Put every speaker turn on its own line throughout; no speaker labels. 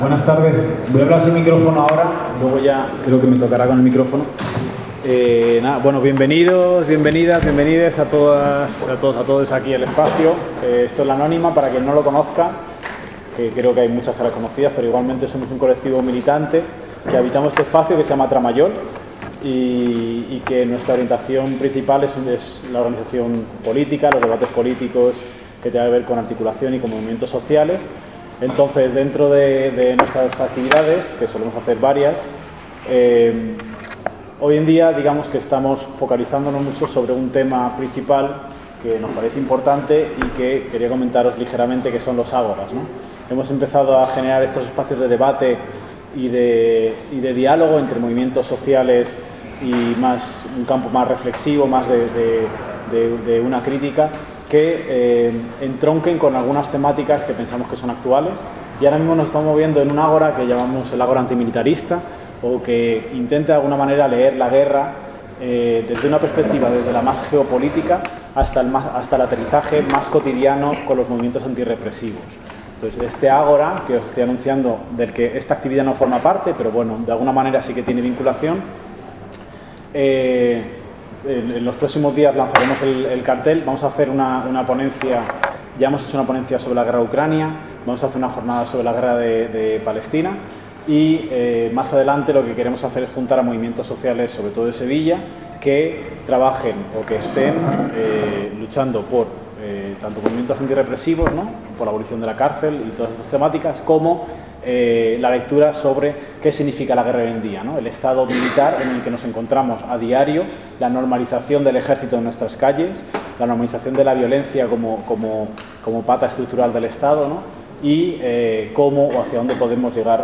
Buenas tardes. Voy a hablar sin micrófono ahora, luego ya creo que me tocará con el micrófono. Bueno, bienvenidos, bienvenidas a todos aquí al espacio. Esto es La Anónima, para quien no lo conozca, que creo que hay muchas caras conocidas, pero igualmente somos un colectivo militante que habitamos este espacio que se llama Tramayol y que nuestra orientación principal es la organización política, los debates políticos que tienen que ver con articulación y con movimientos sociales. Entonces, dentro de nuestras actividades, que solemos hacer varias, hoy en día digamos que estamos focalizándonos mucho sobre un tema principal que nos parece importante y que quería comentaros ligeramente, que son los ágoras, ¿no? Hemos empezado a generar estos espacios de debate y de diálogo entre movimientos sociales y un campo más reflexivo, más de una crítica, que entronquen con algunas temáticas que pensamos que son actuales, y ahora mismo nos estamos moviendo en un ágora que llamamos el ágora antimilitarista, o que intenta de alguna manera leer la guerra desde una perspectiva, desde la más geopolítica hasta el aterrizaje más cotidiano con los movimientos antirrepresivos. Entonces, este ágora que os estoy anunciando, del que esta actividad no forma parte, pero bueno, de alguna manera sí que tiene vinculación, en los próximos días lanzaremos el cartel. Vamos a hacer una ponencia, ya hemos hecho una ponencia sobre la guerra de Ucrania, vamos a hacer una jornada sobre la guerra de Palestina, y más adelante lo que queremos hacer es juntar a movimientos sociales, sobre todo de Sevilla, que trabajen o que estén luchando por tanto movimientos antirrepresivos, ¿no?, por la abolición de la cárcel y todas estas temáticas, como la lectura sobre qué significa la guerra hoy en día, ¿no?, el estado militar en el que nos encontramos a diario, la normalización del ejército en nuestras calles, la normalización de la violencia como pata estructural del Estado, ¿no?, y cómo o hacia dónde podemos llegar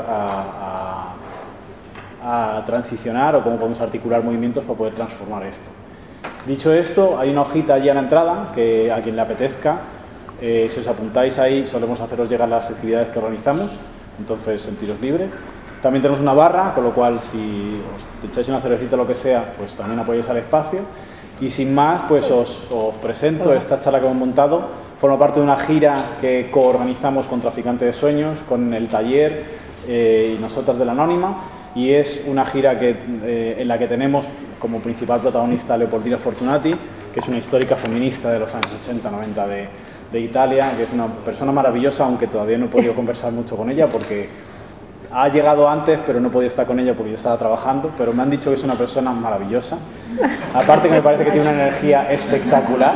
a transicionar, o cómo podemos articular movimientos para poder transformar esto. Dicho esto, hay una hojita allí a la entrada que a quien le apetezca, si os apuntáis ahí, solemos haceros llegar las actividades que organizamos, entonces sentiros libres. También tenemos una barra, con lo cual si os echáis una cervecita o lo que sea, pues también apoyáis al espacio. Y sin más, pues os presento esta charla que hemos montado. Forma parte de una gira que coorganizamos con Traficante de Sueños, con el taller y nosotras de La Anónima, y es una gira en la que tenemos como principal protagonista a Leopoldina Fortunati, que es una histórica feminista de los años 80-90 de Italia, que es una persona maravillosa, aunque todavía no he podido conversar mucho con ella porque ha llegado antes, pero no he podido estar con ella porque yo estaba trabajando, pero me han dicho que es una persona maravillosa. Aparte que me parece que tiene una energía espectacular.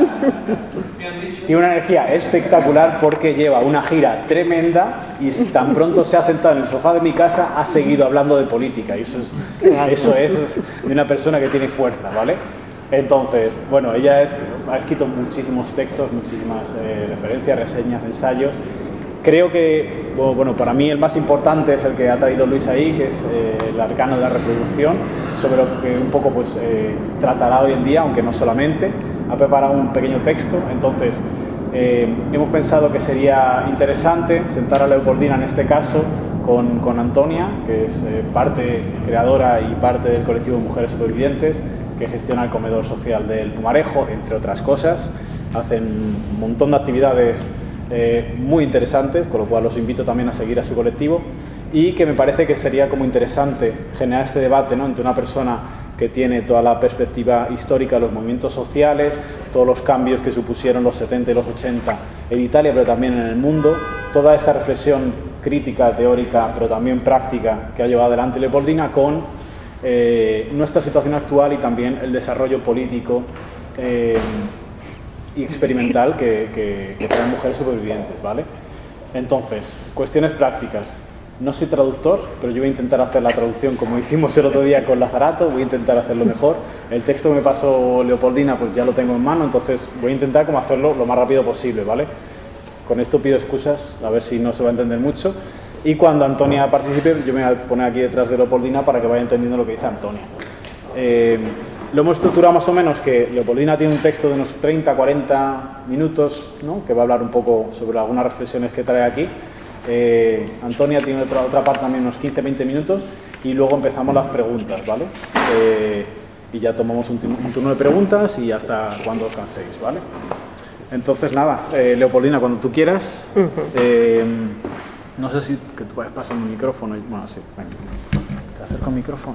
Tiene una energía espectacular porque lleva una gira tremenda y tan pronto se ha sentado en el sofá de mi casa ha seguido hablando de política, y eso es de una persona que tiene fuerza, ¿vale? Entonces, bueno, ella ha escrito muchísimos textos, muchísimas referencias, reseñas, ensayos. Creo que, bueno, para mí el más importante es el que ha traído Luis ahí, que es el arcano de la reproducción, sobre lo que un poco pues tratará hoy en día, aunque no solamente. Ha preparado un pequeño texto, entonces hemos pensado que sería interesante sentar a Leopoldina en este caso con Antonia, que es parte creadora y parte del colectivo de mujeres supervivientes, que gestiona el comedor social del Pumarejo, entre otras cosas. Hacen un montón de actividades muy interesantes, con lo cual os invito también a seguir a su colectivo, y que me parece que sería como interesante generar este debate, ¿no?, entre una persona que tiene toda la perspectiva histórica de los movimientos sociales, todos los cambios que supusieron los 70 y los 80 en Italia, pero también en el mundo, toda esta reflexión crítica, teórica, pero también práctica que ha llevado adelante Leopoldina con nuestra situación actual y también el desarrollo político y experimental que traen mujeres supervivientes, ¿vale? Entonces, cuestiones prácticas. No soy traductor, pero yo voy a intentar hacer la traducción como hicimos el otro día con Lazarato, voy a intentar hacerlo mejor. El texto que me pasó Leopoldina, pues ya lo tengo en mano, entonces voy a intentar como hacerlo lo más rápido posible, ¿vale? Con esto pido excusas, a ver si no se va a entender mucho. Y cuando Antonia participe, yo me voy a poner aquí detrás de Leopoldina para que vaya entendiendo lo que dice Antonia. Lo hemos estructurado más o menos que Leopoldina tiene un texto de unos 30-40 minutos, ¿no?, que va a hablar un poco sobre algunas reflexiones que trae aquí. Antonia tiene otra parte también, unos 15-20 minutos, y luego empezamos las preguntas, ¿vale? Y ya tomamos un turno de preguntas y hasta cuando os canséis, ¿vale? Entonces, nada, Leopoldina, cuando tú quieras. No sé si que tú puedes pasar el micrófono. Bueno, sí, venga. Te acerco il microfono.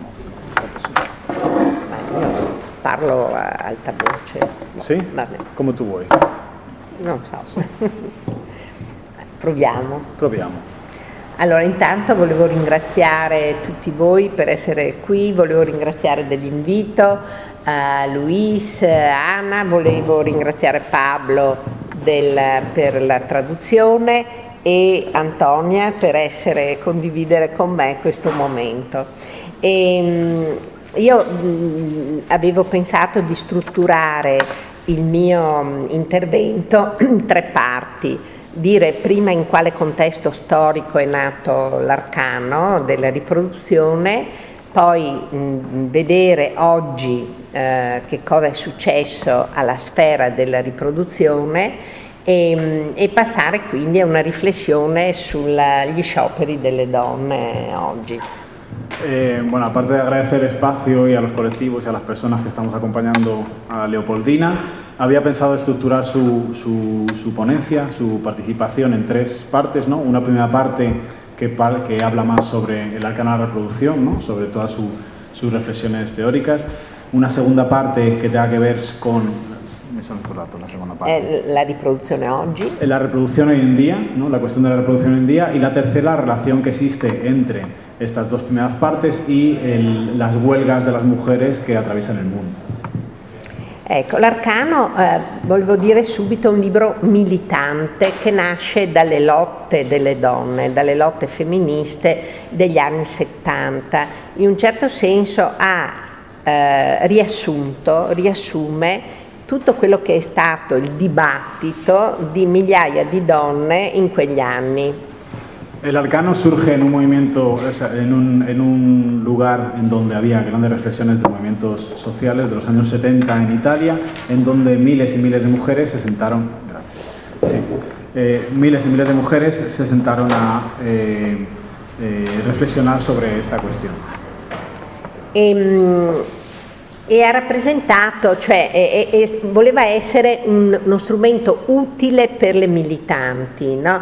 Io parlo a alta voce.
Sì?
Vabbè.
Come tu vuoi.
Non so. Proviamo.
Proviamo.
Allora, intanto volevo ringraziare tutti voi per essere qui, volevo ringraziare dell'invito, Luis, Anna, volevo ringraziare Pablo per la traduzione e Antonia per condividere con me questo momento. Io avevo pensato di strutturare il mio intervento in 3 parti. Dire prima in quale contesto storico è nato l'arcano della riproduzione, poi vedere oggi che cosa è successo alla sfera della riproduzione e passare quindi a una riflessione sugli scioperi delle donne oggi.
Bueno, aparte de agradecer el espacio y a los colectivos y a las personas que estamos acompañando a Leopoldina, había pensado estructurar su ponencia, su participación en 3 partes, ¿no? Una primera parte que habla más sobre el arcano de la reproducción, ¿no? Sobre todas sus reflexiones teóricas. Una segunda parte que tenga que ver con... Mi sono scordato la seconda parte.
La riproduzione oggi.
La reproducción hoy en día, ¿no? La cuestión de la reproducción hoy en día. Y la tercera, la relación que existe entre estas 2 primeras partes y las huelgas de las mujeres que atraviesan el mundo.
Ecco, l'arcano, volevo dire subito, è un libro militante che nasce dalle lotte delle donne, dalle lotte femministe degli anni 70. In un certo senso riassume tutto quello che è stato il dibattito di migliaia di donne in quegli anni.
El arcano surge en un movimiento, en un lugar en donde había grandes reflexiones de movimientos sociales de los años 70 en Italia, en donde miles y miles de mujeres se sentaron, miles y miles de mujeres se sentaron a reflexionar sobre esta cuestión.
E ha rappresentato, cioè voleva essere uno strumento utile per le militanti, no?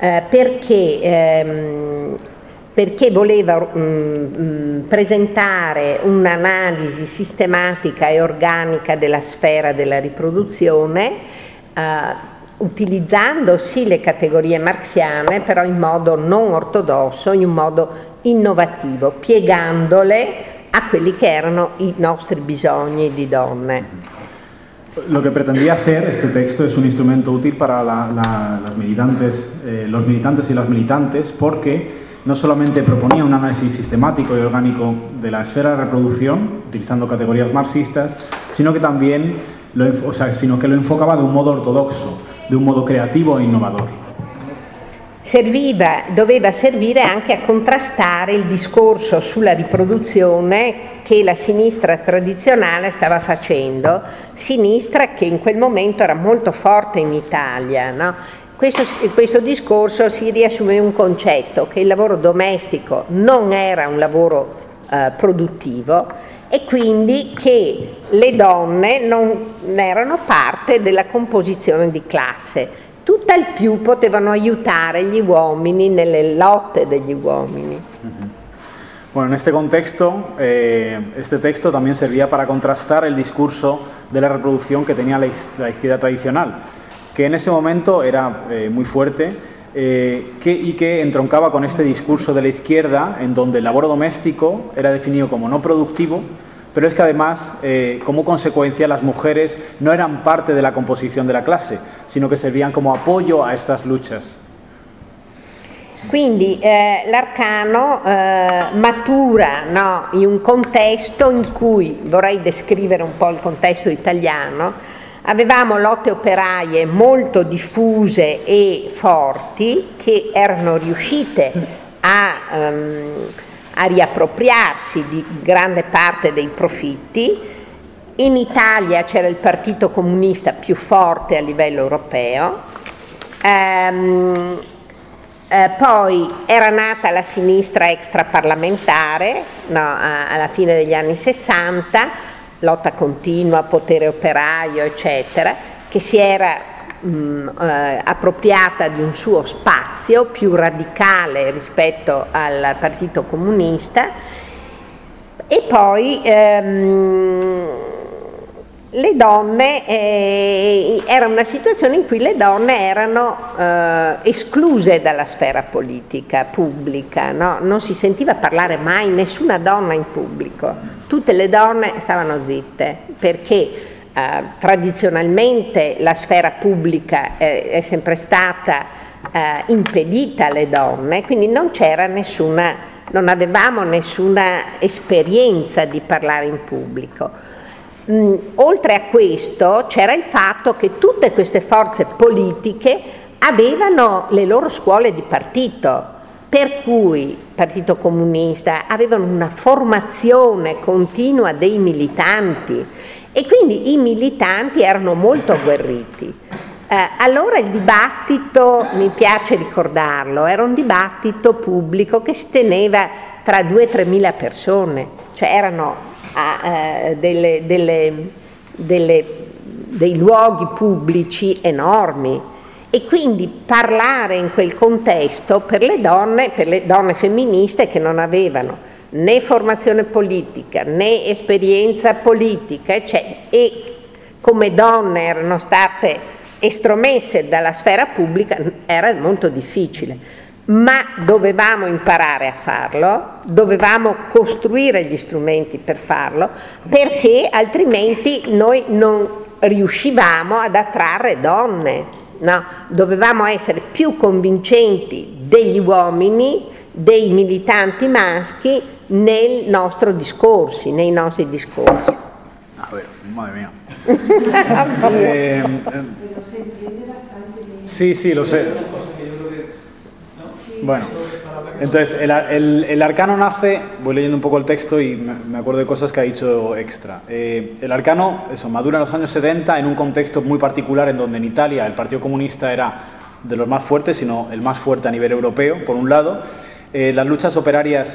Perché voleva presentare un'analisi sistematica e organica della sfera della riproduzione, utilizzando sì le categorie marxiane, però in modo non ortodosso, in un modo innovativo, piegandole a quelli che erano i nostri bisogni di donne.
Lo que pretendía ser este texto es un instrumento útil para las militantes, los militantes y las militantes, porque no solamente proponía un análisis sistemático y orgánico de la esfera de reproducción, utilizando categorías marxistas, sino que también lo enfocaba de un modo ortodoxo, de un modo creativo e innovador.
Doveva servire anche a contrastare il discorso sulla riproduzione che la sinistra tradizionale stava facendo, sinistra che in quel momento era molto forte in Italia, no? Questo discorso si riassume in un concetto, che il lavoro domestico non era un lavoro produttivo e quindi che le donne non erano parte della composizione di classe. Tutt'al più potevano aiutare gli uomini nelle lotte degli uomini.
Bueno, en este contexto, este texto también servía para contrastar el discurso de la reproducción que tenía la izquierda tradicional, que en ese momento era muy fuerte y que entroncaba con este discurso de la izquierda, en donde el labor doméstico era definido como no productivo, pero es que además, como consecuencia, las mujeres no eran parte de la composición de la clase, sino que servían como apoyo a estas luchas.
Quindi l'arcano matura, no, in un contesto in cui, vorrei descrivere un po' il contesto italiano, avevamo lotte operaie molto diffuse e forti che erano riuscite a riappropriarsi di grande parte dei profitti. In Italia c'era il Partito Comunista più forte a livello europeo, poi era nata la sinistra extraparlamentare, no, alla fine degli anni 60, lotta continua, potere operaio, eccetera, che si era appropriata di un suo spazio più radicale rispetto al Partito Comunista, e poi le donne, era una situazione in cui le donne erano escluse dalla sfera politica pubblica, no? Non si sentiva parlare mai nessuna donna in pubblico, tutte le donne stavano zitte, perché tradizionalmente la sfera pubblica è sempre stata impedita alle donne, quindi non avevamo nessuna esperienza di parlare in pubblico. Oltre a questo c'era il fatto che tutte queste forze politiche avevano le loro scuole di partito, per cui il Partito Comunista avevano una formazione continua dei militanti, e quindi i militanti erano molto agguerriti. Allora il dibattito, mi piace ricordarlo, era un dibattito pubblico che si teneva tra 2.000 e 3.000 persone, cioè erano dei luoghi pubblici enormi, e quindi parlare in quel contesto per le donne femministe che non avevano né formazione politica né esperienza politica, e come donne erano state estromesse dalla sfera pubblica, era molto difficile, ma dovevamo imparare a farlo, dovevamo costruire gli strumenti per farlo, perché altrimenti noi non riuscivamo ad attrarre donne, no? Dovevamo essere più convincenti degli uomini, dei militanti maschi nei nostri discorsi.
Ah, vero, madre mía. Sí, lo sé. Bueno, entonces el arcano nace, voy leyendo un poco el texto y me acuerdo de cosas que ha dicho extra. El arcano madura en los años 70 en un contexto muy particular, en donde en Italia el Partido Comunista era de los más fuertes, sino el más fuerte a nivel europeo, por un lado. Las luchas obreras,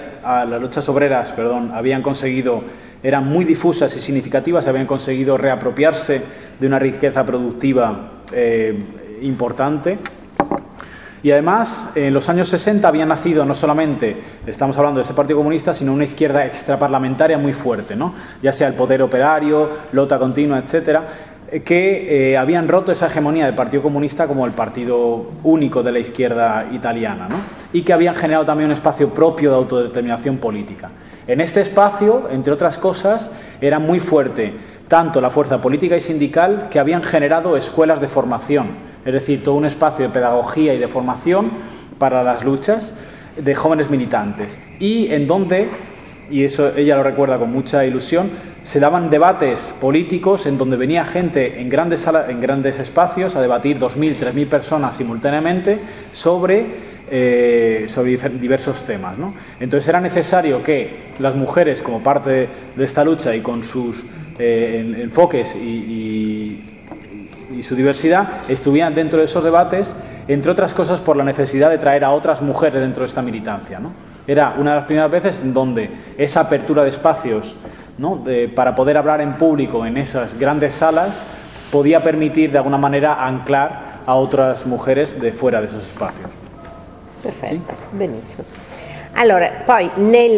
eran muy difusas y significativas, habían conseguido reapropiarse de una riqueza productiva importante. Y además, en los años 60 había nacido no solamente, estamos hablando de ese Partido Comunista, sino una izquierda extraparlamentaria muy fuerte, ¿no? Ya sea el poder operario, lota continua, etcétera, que habían roto esa hegemonía del Partido Comunista como el partido único de la izquierda italiana, ¿no? Y que habían generado también un espacio propio de autodeterminación política. En este espacio, entre otras cosas, era muy fuerte tanto la fuerza política y sindical, que habían generado escuelas de formación, es decir, todo un espacio de pedagogía y de formación para las luchas de jóvenes militantes, y en donde, y eso ella lo recuerda con mucha ilusión, se daban debates políticos en donde venía gente en grandes salas, en grandes espacios, a debatir 2.000, 3.000 personas simultáneamente sobre diversos temas, ¿no? Entonces era necesario que las mujeres, como parte de esta lucha y con sus enfoques y su diversidad, estuvieran dentro de esos debates, entre otras cosas por la necesidad de traer a otras mujeres dentro de esta militancia, ¿no? Era una de las primeras veces en donde esa apertura de espacios, ¿no? para poder hablar en público en esas grandes salas podía permitir de alguna manera anclar a otras mujeres de fuera de esos espacios.
Perfetto, sì? Benissimo. Allora, poi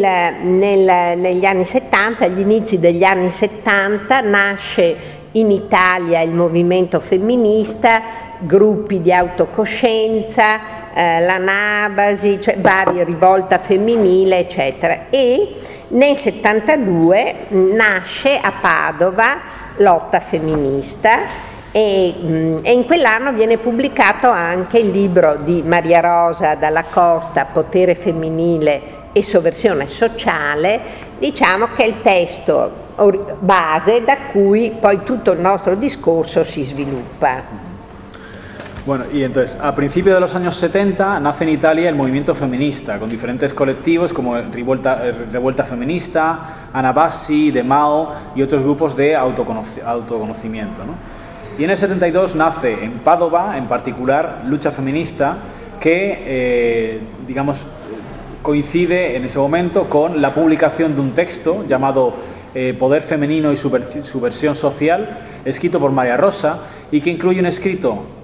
negli anni 70, agli inizi degli anni 70, nasce in Italia il movimento femminista, gruppi di autocoscienza, l'Anabasi, cioè varie rivolta femminile, eccetera. E nel 72 nasce a Padova Lotta Femminista, e in quell'anno viene pubblicato anche il libro di Maria Rosa Dalla Costa, Potere femminile e sovversione sociale, diciamo che è il testo base da cui poi tutto il nostro discorso si sviluppa.
Bueno, y entonces, a principios de los años 70 nace en Italia el movimiento feminista, con diferentes colectivos como Revuelta Feminista, Anabasi, De Mao y otros grupos de autoconocimiento, ¿no? Y en el 72 nace en Padova, en particular, Lucha Feminista, que, digamos, coincide en ese momento con la publicación de un texto llamado Poder Femenino y Subversión Social, escrito por María Rosa, y que incluye un escrito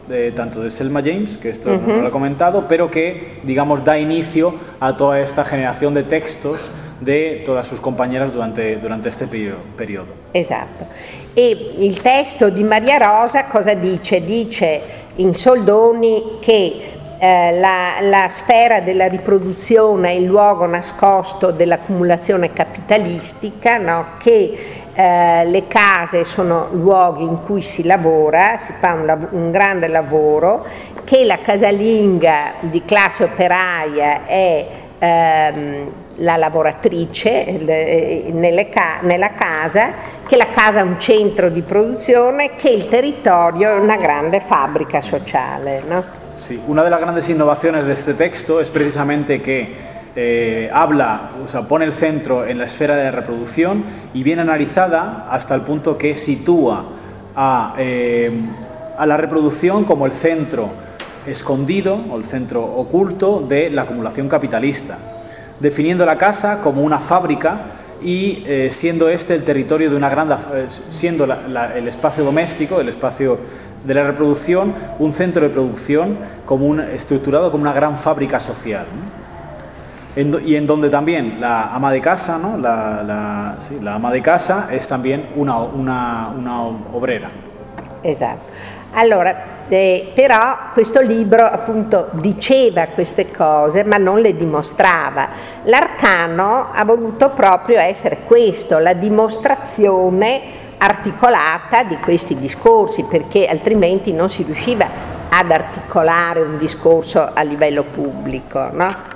tanto de Selma James, que esto no lo he comentado, pero que, digamos, da inicio a toda esta generación de textos de todas sus compañeras durante este periodo.
Esatto. E il testo di Maria Rosa cosa dice? Dice in soldoni che la sfera della riproduzione è il luogo nascosto dell'accumulazione capitalistica, no? Che le case sono luoghi in cui si lavora, si fa un grande lavoro, che la casalinga di classe operaia è la lavoratrice nella casa, che la casa è un centro di produzione, che il territorio è una grande fabbrica sociale, no?
Sí, una de las grandes innovaciones de este texto es precisamente que pone el centro en la esfera de la reproducción y viene analizada hasta el punto que sitúa a la reproducción como el centro escondido o el centro oculto de la acumulación capitalista, definiendo la casa como una fábrica y siendo este el territorio de una gran, siendo el espacio doméstico, el espacio de la reproducción, un centro de producción estructurado como una gran fábrica social, ¿no? Y en donde también la ama de casa, ¿no? la ama de casa es también una obrera.
Esatto. Allora, però questo libro appunto diceva queste cose ma non le dimostrava. L'arcano ha voluto proprio essere questo, la dimostrazione articolata di questi discorsi, perché altrimenti non si riusciva ad articolare un discorso a livello pubblico, no?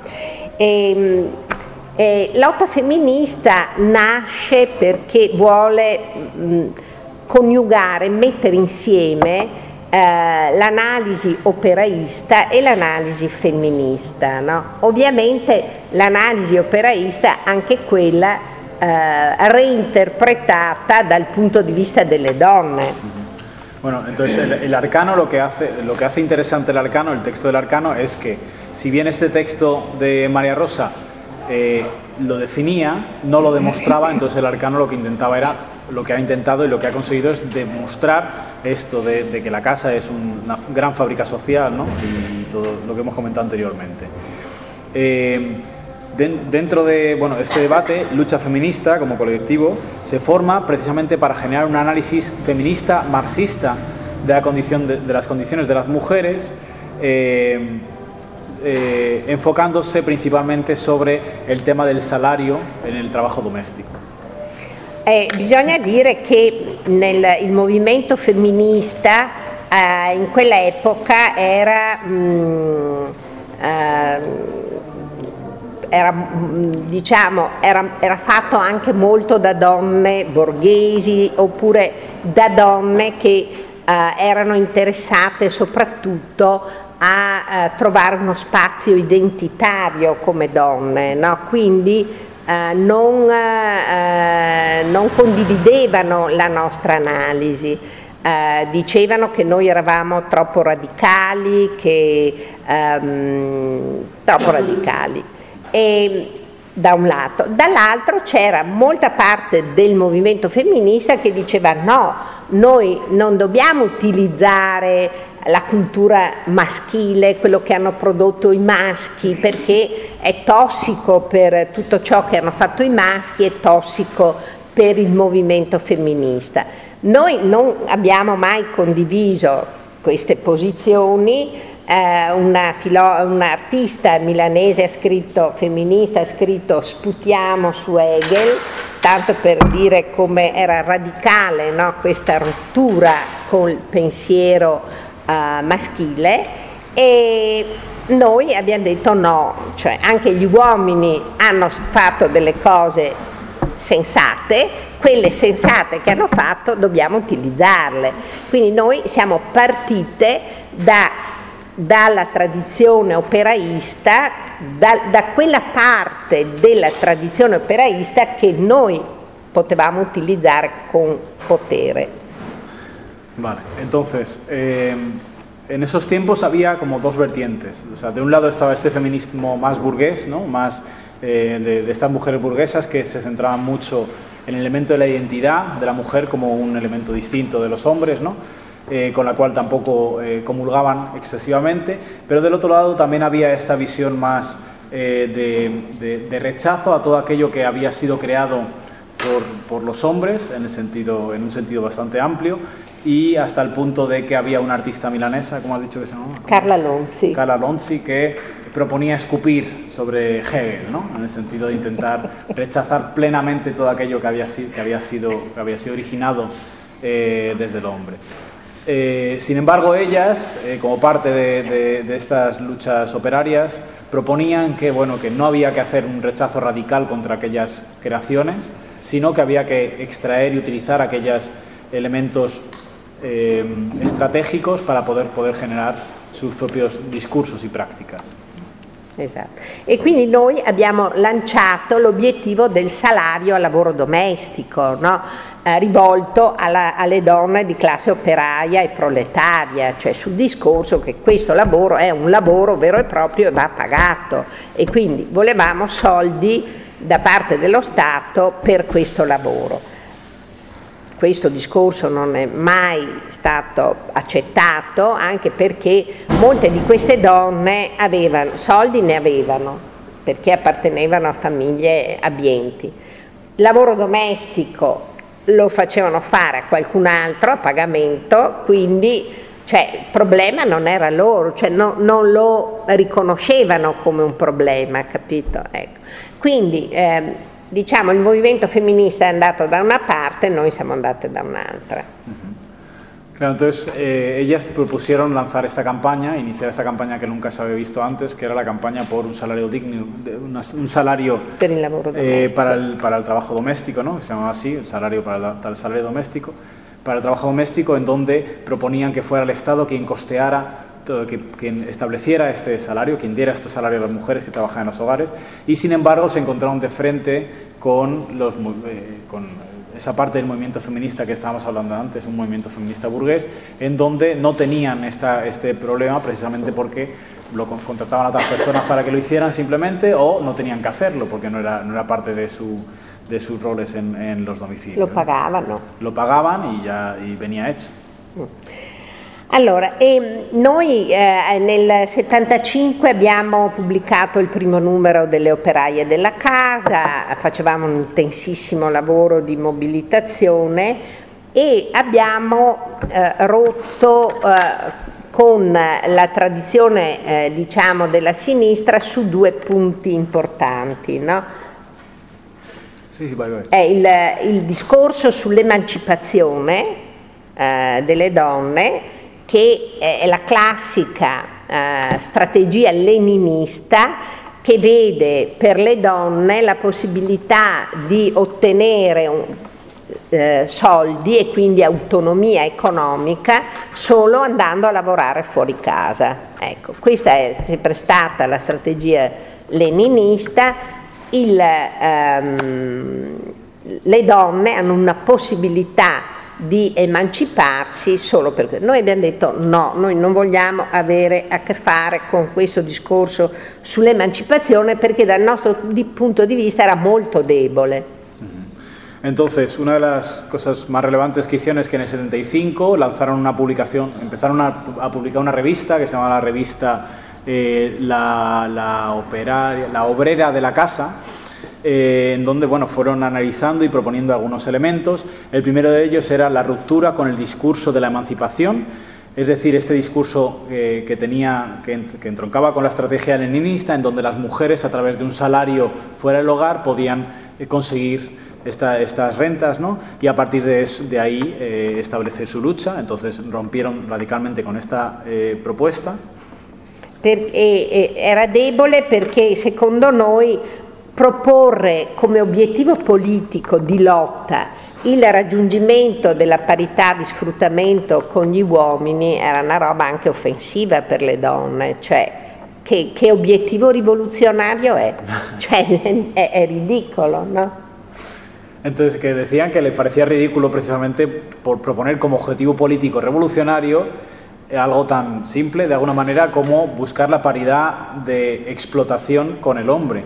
Lotta femminista nasce perché vuole coniugare, mettere insieme l'analisi operaista e l'analisi femminista, no? Ovviamente l'analisi operaista, anche quella reinterpretata dal punto di vista delle donne.
Bueno, entonces el arcano lo que hace interesante el arcano, el texto del arcano, es que si bien este texto de María Rosa lo definía, no lo demostraba, entonces el arcano lo que intentaba era, lo que ha intentado y lo que ha conseguido es demostrar esto de que la casa es una gran fábrica social, ¿no? Y todo lo que hemos comentado anteriormente. Dentro de este debate, Lucha Feminista como colectivo se forma precisamente para generar un análisis feminista marxista de las condiciones de las mujeres, enfocándose principalmente sobre el tema del salario en el trabajo doméstico.
Bisogna dire che il movimento femminista in quella epoca era fatto anche molto da donne borghesi oppure da donne che erano interessate soprattutto a trovare uno spazio identitario come donne, no? Quindi non condividevano la nostra analisi, dicevano che noi eravamo troppo radicali, e da un lato, dall'altro c'era molta parte del movimento femminista che diceva no, noi non dobbiamo utilizzare la cultura maschile, quello che hanno prodotto i maschi, perché è tossico per tutto ciò che hanno fatto i maschi, è tossico per il movimento femminista. Noi non abbiamo mai condiviso queste posizioni. Un'artista milanese femminista ha scritto "sputiamo su Hegel", tanto per dire come era radicale, no? Questa rottura col pensiero maschile, e noi abbiamo detto no, cioè anche gli uomini hanno fatto delle cose sensate, quelle sensate che hanno fatto dobbiamo utilizzarle. Quindi noi siamo partite dalla tradizione operaista, da quella parte della tradizione operaista che noi potevamo utilizzare con potere.
Vale, entonces, en esos tiempos había como dos vertientes. O sea, de un lado estaba este feminismo más burgués, ¿no? Más de estas mujeres burguesas que se centraban mucho en el elemento de la identidad de la mujer como un elemento distinto de los hombres, ¿no? con la cual tampoco comulgaban excesivamente, pero del otro lado también había esta visión más de rechazo a todo aquello que había sido creado por los hombres, en un sentido bastante amplio, y hasta el punto de que había una artista milanesa, ¿cómo has dicho que se llamaba?
Carla Lonzi.
Carla Lonzi, que proponía escupir sobre Hegel, ¿no? En el sentido de intentar rechazar plenamente todo aquello que había sido originado desde el hombre. Sin embargo, ellas, como parte de estas luchas operarias, proponían que no había que hacer un rechazo radical contra aquellas creaciones, sino que había que extraer y utilizar aquellos elementos estratégicos para poder generare sus propri discorsi e pratiche.
Esatto. E quindi noi abbiamo lanciato l'obiettivo del salario a lavoro domestico, no? Rivolto alle donne di classe operaia e proletaria, cioè sul discorso che questo lavoro è un lavoro vero e proprio e va pagato, e quindi volevamo soldi da parte dello Stato per questo lavoro. Questo discorso non è mai stato accettato, anche perché molte di queste donne avevano soldi, ne avevano, perché appartenevano a famiglie abbienti. Lavoro domestico lo facevano fare a qualcun altro a pagamento, quindi il problema non era loro, non lo riconoscevano come un problema, capito? Ecco. Quindi diciamo il movimento femminista è andato da una parte e noi siamo andate da un'altra.
Claro, entonces ellas propusieron lanzar esta campaña, iniciar esta campaña que nunca se había visto antes, que era la campaña por un salario digno, un salario
per il lavoro
para el trabajo doméstico, ¿no? Se llamaba así, el salario para el salario doméstico, para el trabajo doméstico, en donde proponían que fuera el Estado quien costeara, quien estableciera este salario, quien diera este salario a las mujeres que trabajan en los hogares, y sin embargo se encontraron de frente con esa parte del movimiento feminista que estábamos hablando antes, un movimiento feminista burgués, en donde no tenían este problema precisamente porque lo contrataban a otras personas para que lo hicieran simplemente, o no tenían que hacerlo porque no era parte de sus roles en los domicilios.
Lo pagavano.
¿no? Lo pagaban y venía hecho.
Allora, noi nel 75 abbiamo pubblicato il primo numero delle operaie della casa, facevamo un intensissimo lavoro di mobilitazione e abbiamo rotto con la tradizione diciamo della sinistra su due punti importanti, no?
Sì, vai.
È il discorso sull'emancipazione delle donne, che è la classica strategia leninista che vede per le donne la possibilità di ottenere soldi e quindi autonomia economica solo andando a lavorare fuori casa. Ecco, questa è sempre stata la strategia leninista. Le donne hanno una possibilità di emanciparsi solo per questo. Noi abbiamo detto no, noi non vogliamo avere a che fare con questo discorso sull'emancipazione perché dal nostro punto di vista era molto debole.
Entonces, una de las cosas más relevantes que hicieron es que en el 75 lanzaron una publicación, empezaron a publicar una revista que se llama la revista la Obrera de la Casa, en donde fueron analizando y proponiendo algunos elementos. El primero de ellos era la ruptura con el discurso de la emancipación, es decir, este discurso que entroncaba con la estrategia leninista, en donde las mujeres a través de un salario fuera del hogar podían conseguir estas rentas, ¿no? Y a partir de ahí establecer su lucha. Entonces rompieron radicalmente con esta proposta.
Era debole perché secondo noi proporre come obiettivo politico di lotta il raggiungimento della parità di sfruttamento con gli uomini era una roba anche offensiva per le donne, cioè che obiettivo rivoluzionario è? Cioè è ridicolo, no?
Entonces, que decían que les parecía ridículo precisamente por proponer como objetivo político revolucionario algo tan simple, de alguna manera, como buscar la paridad de explotación con el hombre.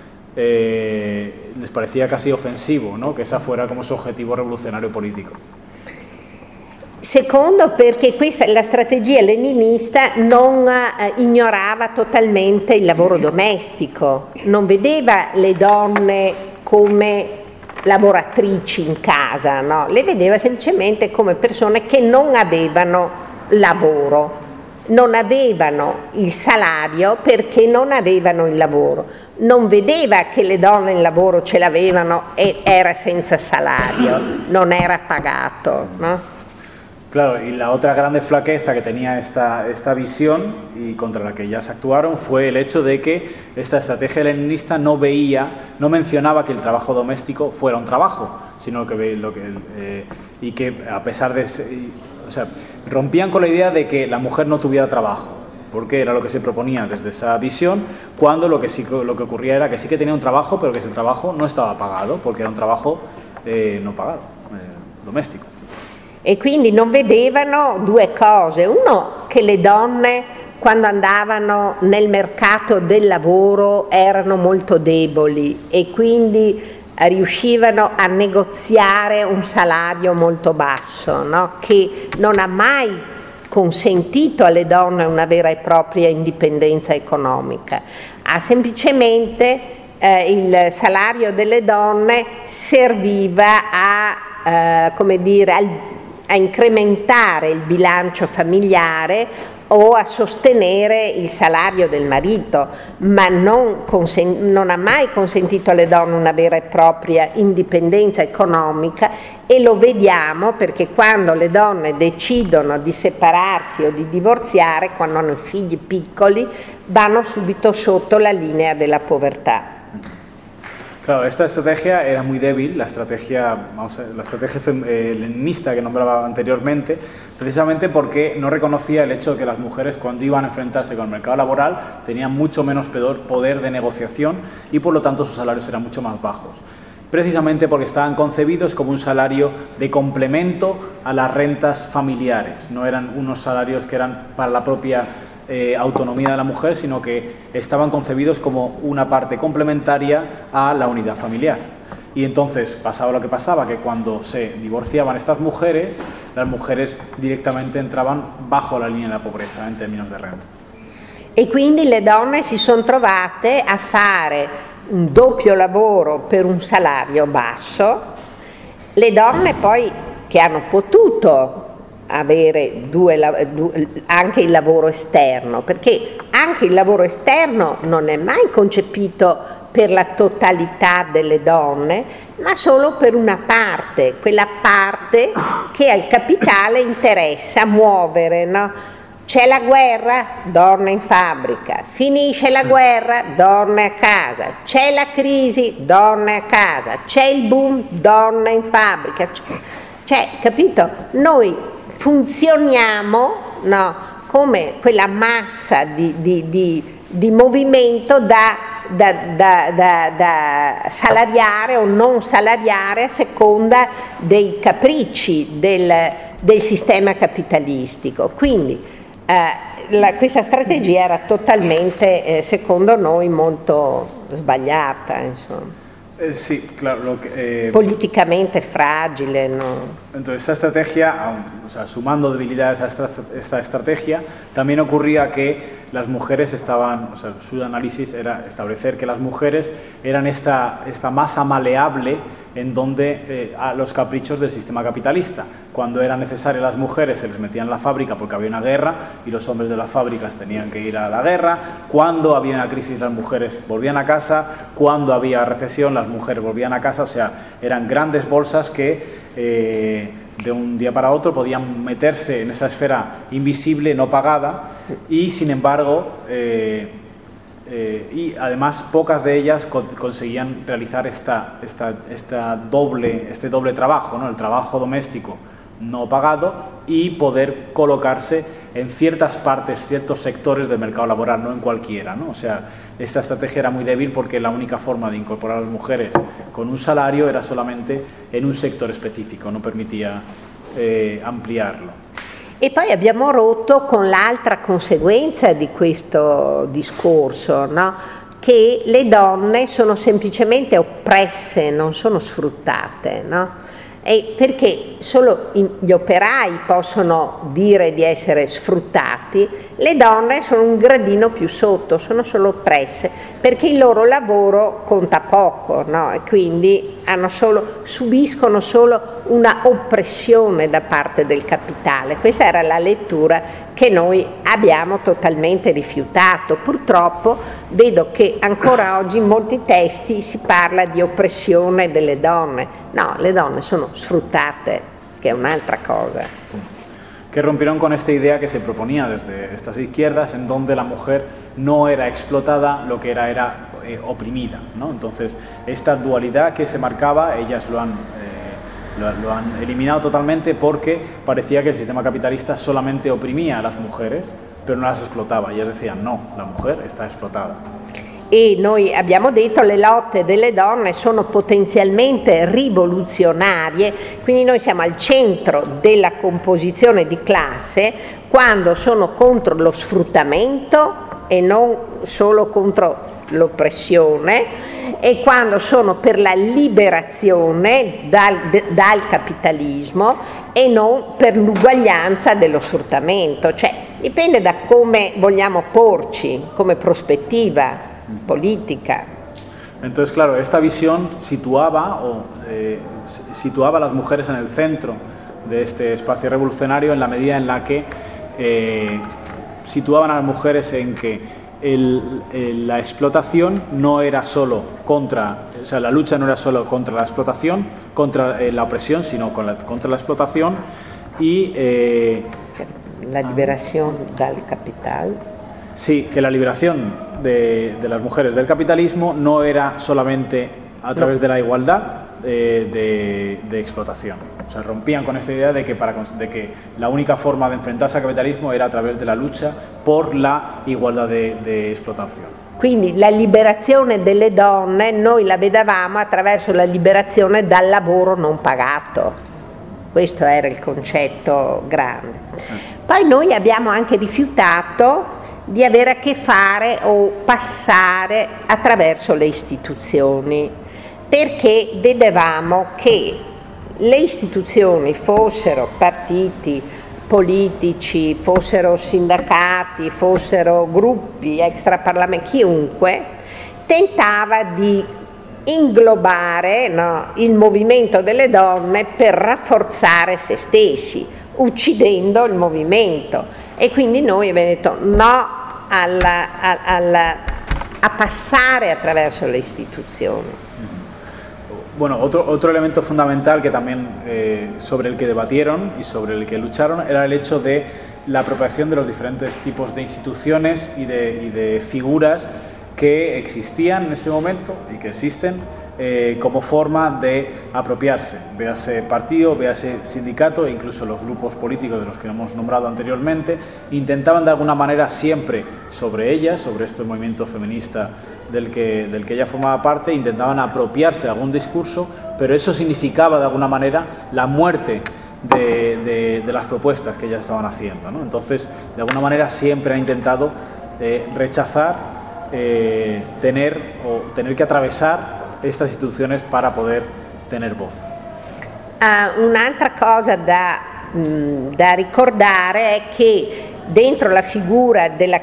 Les parecía casi ofensivo, ¿no? Que esa fuera como su objetivo revolucionario político.
Secondo, perché la strategia leninista non ignorava totalmente il lavoro domestico, non vedeva le donne come lavoratrici in casa, no? Le vedeva semplicemente come persone che non avevano lavoro, non avevano il salario perché non avevano il lavoro. Non vedeva che le donne il lavoro ce l'avevano e era senza salario, non era pagato, no?
Claro, y la otra grande flaqueza que tenía esta visión y contra la que ya se actuaron fue el hecho de que esta estrategia leninista no mencionaba que el trabajo doméstico fuera un trabajo, sino que y que a pesar de, o sea, rompían con la idea de que la mujer no tuviera trabajo, porque era lo que se proponía desde esa visión, cuando lo que ocurría era que sí que tenía un trabajo, pero que ese trabajo no estaba pagado, porque era un trabajo no pagado, domestico.
E quindi non vedevano due cose: uno, che le donne quando andavano nel mercato del lavoro erano molto deboli e quindi riuscivano a negoziare un salario molto basso, no? Che non ha mai consentito alle donne una vera e propria indipendenza economica, ha semplicemente il salario delle donne serviva a incrementare il bilancio familiare o a sostenere il salario del marito, ma non ha mai consentito alle donne una vera e propria indipendenza economica, e lo vediamo perché quando le donne decidono di separarsi o di divorziare, quando hanno figli piccoli, vanno subito sotto la linea della povertà.
Claro, esta estrategia era muy débil, la estrategia leninista que nombraba anteriormente, precisamente porque no reconocía el hecho de que las mujeres, cuando iban a enfrentarse con el mercado laboral, tenían mucho menos poder de negociación y por lo tanto sus salarios eran mucho más bajos. Precisamente porque estaban concebidos como un salario de complemento a las rentas familiares, no eran unos salarios que eran para la propia autonomía de la mujer, sino que estaban concebidos como una parte complementaria a la unidad familiar. Y entonces pasaba lo que pasaba, que cuando se divorciaban estas mujeres, las mujeres directamente entraban bajo la linea de la pobreza en términos de renta.
E quindi le donne si sono trovate a fare un doppio lavoro per un salario basso. Le donne poi che hanno potuto avere anche il lavoro esterno, perché anche il lavoro esterno non è mai concepito per la totalità delle donne, ma solo per una parte, quella parte che al capitale interessa muovere, no? C'è la guerra, donne in fabbrica, finisce la guerra, donne a casa, c'è la crisi, donne a casa, c'è il boom, donne in fabbrica, cioè, capito? Noi funzioniamo, no, come quella massa di movimento da salariare o non salariare a seconda dei capricci del sistema capitalistico. Quindi questa strategia era totalmente, secondo noi, molto sbagliata, insomma.
Sí, claro.
Políticamente frágil, ¿no?
Entonces, esta estrategia, o sea, sumando debilidades a esta estrategia, también ocurría que las mujeres estaban, o sea, su análisis era establecer que las mujeres eran esta masa maleable en donde a los caprichos del sistema capitalista. Cuando era necesario las mujeres se les metían en la fábrica porque había una guerra y los hombres de las fábricas tenían que ir a la guerra. Cuando había una crisis las mujeres volvían a casa, cuando había recesión las mujeres volvían a casa, o sea, eran grandes bolsas que de un día para otro podían meterse en esa esfera invisible, no pagada, y sin embargo, y además pocas de ellas conseguían realizar este doble trabajo, ¿no? El trabajo doméstico no pagado y poder colocarse en ciertas partes, ciertos sectores del mercado laboral, no en cualquiera, ¿no? O sea, esta estrategia era muy débil porque la única forma de incorporar a las mujeres con un salario era solamente en un sector específico, no permitía ampliarlo.
E poi abbiamo rotto con l'altra conseguenza di questo discorso, no? Che le donne sono semplicemente oppresse, non sono sfruttate, no? perché solo gli operai possono dire di essere sfruttati, le donne sono un gradino più sotto, sono solo oppresse, perché il loro lavoro conta poco, no? E quindi subiscono solo una oppressione da parte del capitale. Questa era la lettura che noi abbiamo totalmente rifiutato. Purtroppo vedo che ancora oggi in molti testi si parla di oppressione delle donne. No, le donne sono sfruttate, que es un'altra cosa.
Que rompieron con esta idea que se proponía desde estas izquierdas, en donde la mujer no era explotada, lo que era oprimida, ¿no? Entonces, esta dualidad que se marcaba, ellas lo han eliminado totalmente, porque parecía que el sistema capitalista solamente oprimía a las mujeres, pero no las explotaba. Ellas decían, no, la mujer está explotada.
E noi abbiamo detto che le lotte delle donne sono potenzialmente rivoluzionarie, quindi noi siamo al centro della composizione di classe quando sono contro lo sfruttamento e non solo contro l'oppressione, e quando sono per la liberazione dal capitalismo e non per l'uguaglianza dello sfruttamento. Cioè, dipende da come vogliamo porci, come prospettiva política.
Entonces, claro, esta visión situaba a las mujeres en el centro de este espacio revolucionario, en la medida en la que situaban a las mujeres en que la explotación no era solo la lucha no era solo contra la explotación, contra la opresión, sino contra la explotación y
la liberación del capital.
Sí, que la liberación de las mujeres del capitalismo no era solamente a través de la igualdad de explotación. O sea, rompían con esta idea de que la única forma de enfrentarse al capitalismo era a través de la lucha por la igualdad de explotación.
Quindi la liberazione delle donne noi la vedevamo attraverso la liberazione dal lavoro non pagato. Questo era il concetto grande. Poi noi abbiamo anche rifiutato di avere a che fare o passare attraverso le istituzioni, perché vedevamo che le istituzioni, fossero partiti politici, fossero sindacati, fossero gruppi extraparlamentari, chiunque, tentava di inglobare, no, il movimento delle donne per rafforzare se stessi, uccidendo il movimento. E quindi noi abbiamo detto no a passare attraverso le istituzioni.
Bueno, otro elemento fundamental que también sobre el que debatieron y sobre el que lucharon era el hecho de la apropiación de los diferentes tipos de instituciones y de figuras que existían en ese momento y que existen como forma de apropiarse, véase partido, véase sindicato, e incluso los grupos políticos de los que hemos nombrado anteriormente, intentaban de alguna manera siempre sobre ella, sobre este movimiento feminista del que ella formaba parte, intentaban apropiarse de algún discurso, pero eso significaba de alguna manera la muerte de las propuestas que ellas estaban haciendo, ¿no? Entonces, de alguna manera siempre han intentado rechazar, tener que atravesar estas istituzioni para poter tener voz.
Un'altra cosa da ricordare è che dentro la figura della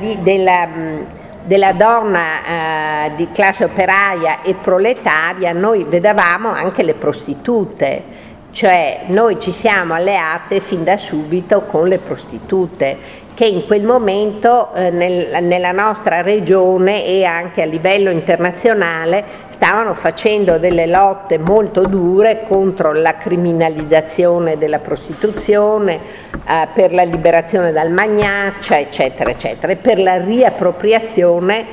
donna di classe operaia e proletaria noi vedevamo anche le prostitute, cioè noi ci siamo alleate fin da subito con le prostitute, che in quel momento nella nostra regione e anche a livello internazionale stavano facendo delle lotte molto dure contro la criminalizzazione della prostituzione, per la liberazione dal magnaccia, eccetera, eccetera, e per la riappropriazione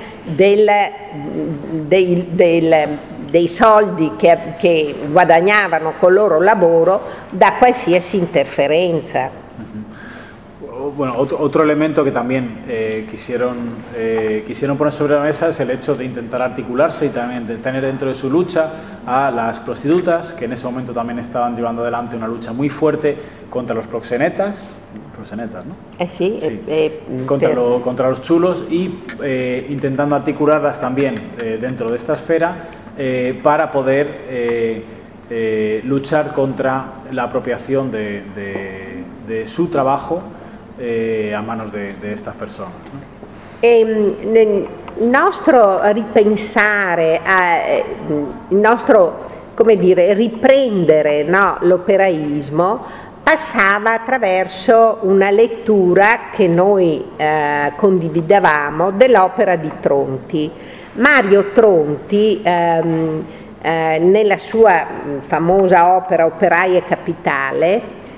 dei soldi che guadagnavano col loro lavoro da qualsiasi interferenza.
Bueno, otro elemento que también quisieron poner sobre la mesa es el hecho de intentar articularse y también de tener dentro de su lucha a las prostitutas, que en ese momento también estaban llevando adelante una lucha muy fuerte contra los proxenetas, ¿no?
Sí.
Contra los chulos, y intentando articularlas también dentro de esta esfera para poder luchar contra la apropiación de su trabajo a manos de estas personas, ¿no?
Il nostro ripensare, il nostro, come dire, riprendere, no, l'operaismo passava attraverso una lettura che noi condividevamo dell'opera di Tronti. Mario Tronti, nella sua famosa opera Operaia e Capitale,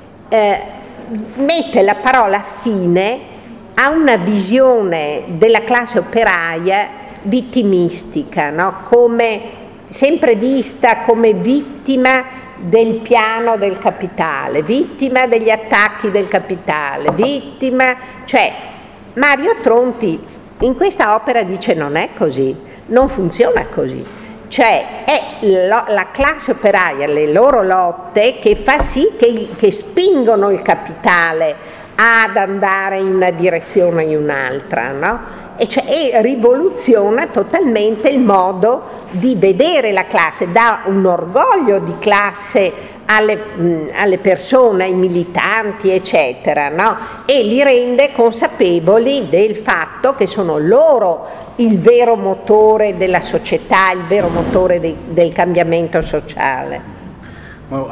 mette la parola fine a una visione della classe operaia vittimistica, no? Come sempre vista come vittima del piano del capitale, vittima degli attacchi del capitale, vittima, cioè Mario Tronti in questa opera dice non è così, non funziona così, cioè è la classe operaia, le loro lotte che fa sì che spingono il capitale ad andare in una direzione o in un'altra, no? E rivoluziona totalmente il modo di vedere la classe, dà un orgoglio di classe alle persone, ai militanti, eccetera, no? E li rende consapevoli del fatto che sono loro il vero motore della società, il vero motore del cambiamento sociale.
Bueno,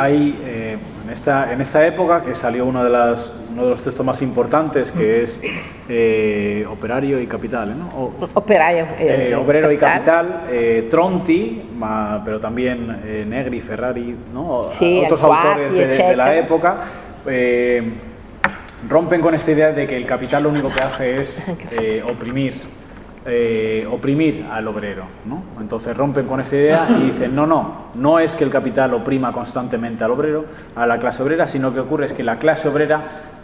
en esta época que salió uno de los textos más importantes, que es Operario y Capital, ¿no? Obrero y Capital, Tronti, pero también Negri, Ferrari, ¿no? Sí, otros autores de la época, rompen con esta idea de que el capital lo único que hace es oprimir al obrero, ¿no? Entonces rompen con esta idea y dicen no es que el capital oprima constantemente al obrero, a la clase obrera, sino que ocurre es que la clase obrera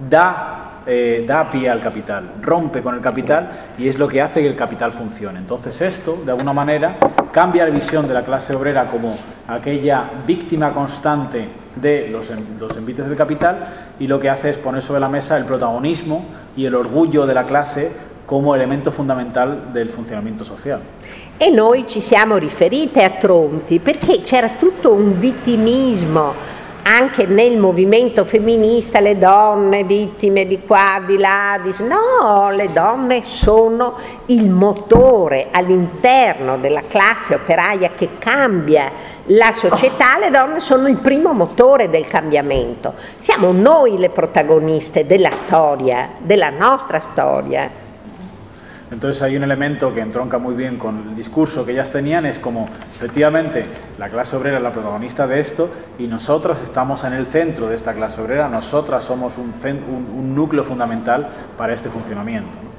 da pie al capital, rompe con el capital y es lo que hace que el capital funcione. Entonces esto, de alguna manera, cambia la visión de la clase obrera como aquella víctima constante de los envites del capital, y lo que hace es poner sobre la mesa el protagonismo y el orgullo de la clase come elemento fondamentale del funzionamento sociale.
E noi ci siamo riferite a Tronti perché c'era tutto un vittimismo anche nel movimento femminista, le donne vittime di qua, di là, no, le donne sono il motore all'interno della classe operaia che cambia la società, le donne sono il primo motore del cambiamento, siamo noi le protagoniste della storia, della nostra storia.
Entonces hay un elemento que entronca muy bien con el discurso que ellas tenían, es como efectivamente la clase obrera es la protagonista de esto y nosotros estamos en el centro de esta clase obrera, nosotras somos un nucleo fundamental para este funzionamento, ¿no?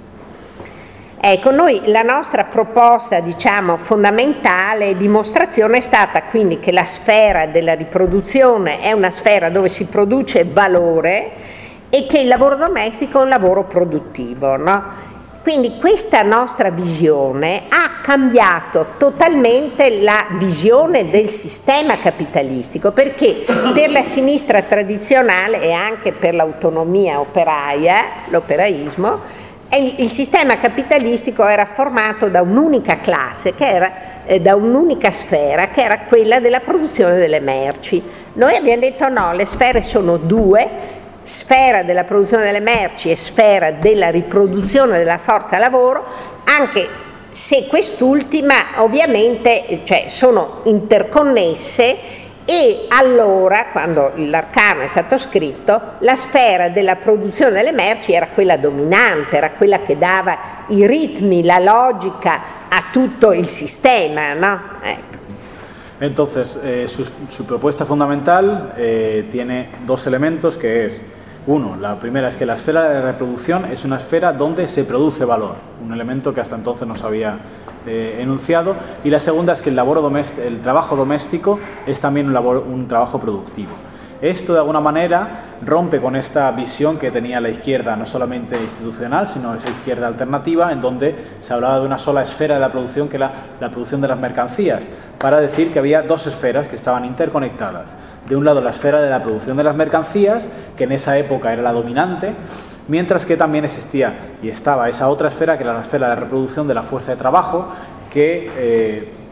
Ecco, noi la nostra proposta, diciamo, fondamentale dimostrazione è stata quindi che la sfera della riproduzione è una sfera dove si produce valore e che il lavoro domestico è un lavoro produttivo, no? Quindi questa nostra visione ha cambiato totalmente la visione del sistema capitalistico, perché per la sinistra tradizionale e anche per l'autonomia operaia, l'operaismo, il sistema capitalistico era formato da un'unica classe, che era da un'unica sfera, che era quella della produzione delle merci. Noi abbiamo detto no, le sfere sono due, sfera della produzione delle merci e sfera della riproduzione della forza lavoro, anche se quest'ultima ovviamente, cioè, sono interconnesse, e allora quando l'Arcano è stato scritto la sfera della produzione delle merci era quella dominante, era quella che dava i ritmi, la logica a tutto il sistema, no? Ecco.
Entonces, su propuesta fundamental tiene dos elementos, que es, uno, la primera es que la esfera de reproducción es una esfera donde se produce valor, un elemento que hasta entonces no se había enunciado, y la segunda es que el trabajo doméstico es también un trabajo productivo. Esto de alguna manera rompe con esta visión que tenía la izquierda, no solamente institucional, sino esa izquierda alternativa, en donde se hablaba de una sola esfera de la producción, que era la producción de las mercancías, para decir que había dos esferas que estaban interconectadas. De un lado la esfera de la producción de las mercancías, que en esa época era la dominante, mientras que también existía y estaba esa otra esfera, que era la esfera de reproducción de la fuerza de trabajo, que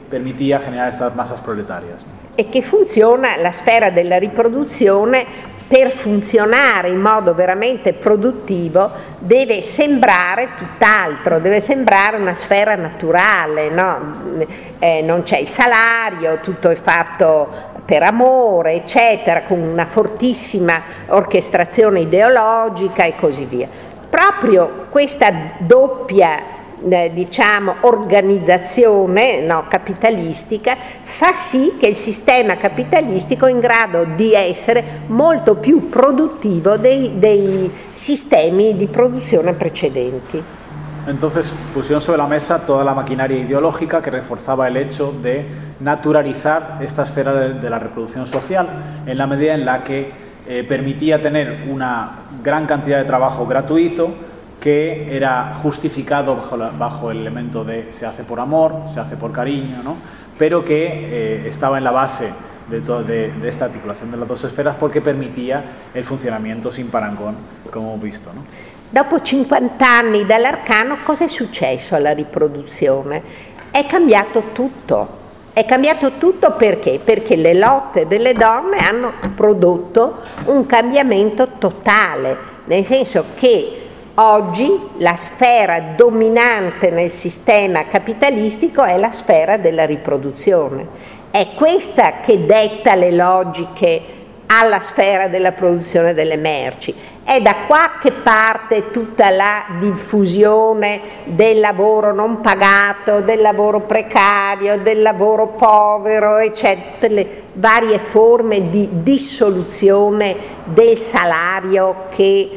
permitía generare estas masas proletarias.
E che funziona, la sfera della riproduzione, per funzionare in modo veramente produttivo deve sembrare tutt'altro, deve sembrare una sfera naturale, no? Non c'è il salario, tutto è fatto per amore, eccetera, con una fortissima orchestrazione ideologica e così via. Proprio questa doppia organizzazione, no, capitalistica fa sì che il sistema capitalistico è in grado di essere molto più produttivo dei sistemi di produzione precedenti.
Entonces pusieron sobre la mesa toda la maquinaria ideológica que reforzaba el hecho de naturalizar esta esfera de la reproducción social en la medida en la que permitía tener una gran cantidad de trabajo gratuito que era justificado bajo el elemento de se hace por amor, se hace por cariño, ¿no? Pero que estaba en la base de esta articolación de las dos esferas porque permitía el funzionamento sin parangón, come hemos visto, ¿no?
Dopo 50 anni dall'Arcano cosa è successo alla riproduzione? È cambiato tutto. È cambiato tutto perché? Perché le lotte delle donne hanno prodotto un cambiamento totale, nel senso che oggi la sfera dominante nel sistema capitalistico è la sfera della riproduzione. È questa che detta le logiche alla sfera della produzione delle merci. È da qua che parte tutta la diffusione del lavoro non pagato, del lavoro precario, del lavoro povero, eccetera, le varie forme di dissoluzione del salario che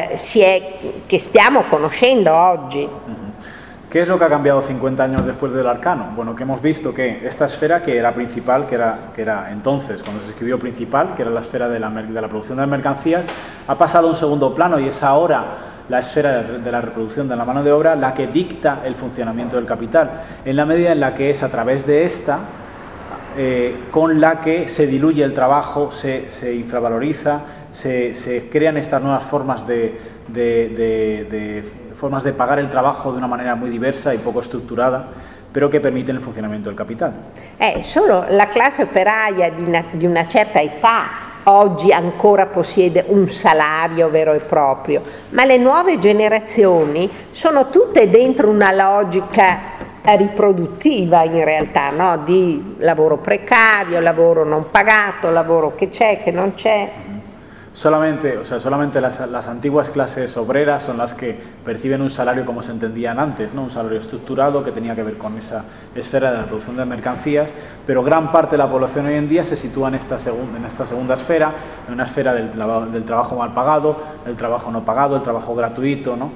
stiamo conoscendo oggi.
¿Qué es lo que ha cambiado 50 años después del Arcano? Bueno, que hemos visto que esta esfera que era principal, que era entonces, cuando se escribió principal, que era la esfera de la producción de las mercancías, ha pasado a un segundo plano y es ahora la esfera de la reproducción de la mano de obra la que dicta el funcionamiento del capital, en la medida en la que es a través de esta con la que se diluye el trabajo, se infravaloriza, se crean estas nuevas formas formas de pagar el trabajo de una manera muy diversa y poco estructurada, pero che permiten il funzionamento del capitale.
Solo la classe operaia di una certa età oggi ancora possiede un salario vero e proprio, ma le nuove generazioni sono tutte dentro una logica riproduttiva in realtà, no? Di lavoro precario, lavoro non pagato, lavoro che c'è, che non c'è.
Solamente las antiguas clases obreras son las que perciben un salario como se entendían antes, ¿no? Un salario estructurado que tenía que ver con esa esfera de la producción de mercancías, pero gran parte de la población hoy en día se sitúa en esta segunda esfera, en una esfera del trabajo mal pagado, del trabajo no pagado, el trabajo gratuito, ¿no?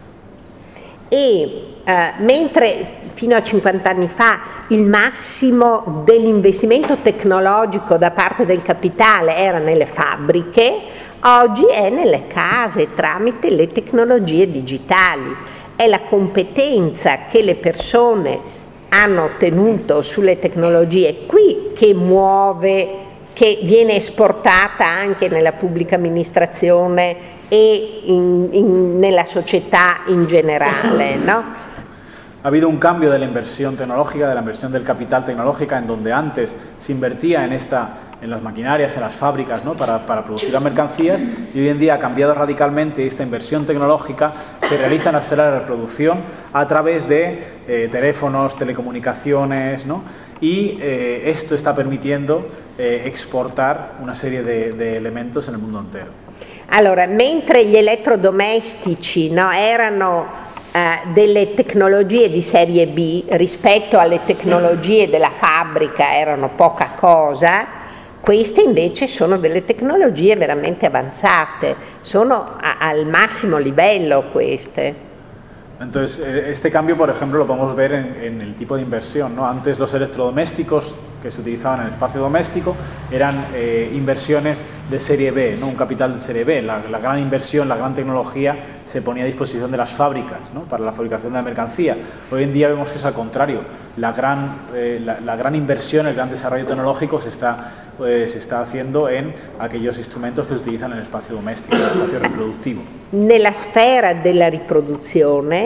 Mentre fino a 50 anni fa il massimo dell'investimento tecnologico da parte del capitale era nelle fabbriche, oggi è nelle case tramite le tecnologie digitali. È la competenza che le persone hanno ottenuto sulle tecnologie qui che muove, che viene esportata anche nella pubblica amministrazione e nella società in generale, no?
Ha habido un cambio de la inversión tecnológica, de la inversión del capital tecnológica, en donde antes se invertía en las maquinarias, en las fábricas, ¿no? para producir las mercancías, y hoy en día ha cambiado radicalmente. Esta inversión tecnológica se realiza en la esfera de la reproducción a través de teléfonos, telecomunicaciones, ¿no? Y esto está permitiendo exportar una serie de elementos en el mundo entero.
Allora, mentre gli elettrodomestici, no, erano delle tecnologie di serie B rispetto alle tecnologie della fabbrica erano poca cosa, queste invece sono delle tecnologie veramente avanzate, sono al massimo livello queste.
Entonces, este cambio, por ejemplo, lo podemos ver en el tipo de inversión, ¿no? Antes los electrodomésticos que se utilizaban en el espacio doméstico eran inversiones de serie B, ¿no? Un capital de serie B. La gran inversión, la gran tecnología se ponía a disposición de las fábricas, ¿no? Para la fabricación de la mercancía. Hoy en día vemos que es al contrario. La gran inversión, el gran desarrollo tecnológico se está haciendo en aquellos instrumentos que se utilizan en el espacio doméstico, en el espacio riproduttivo.
Nella sfera della riproduzione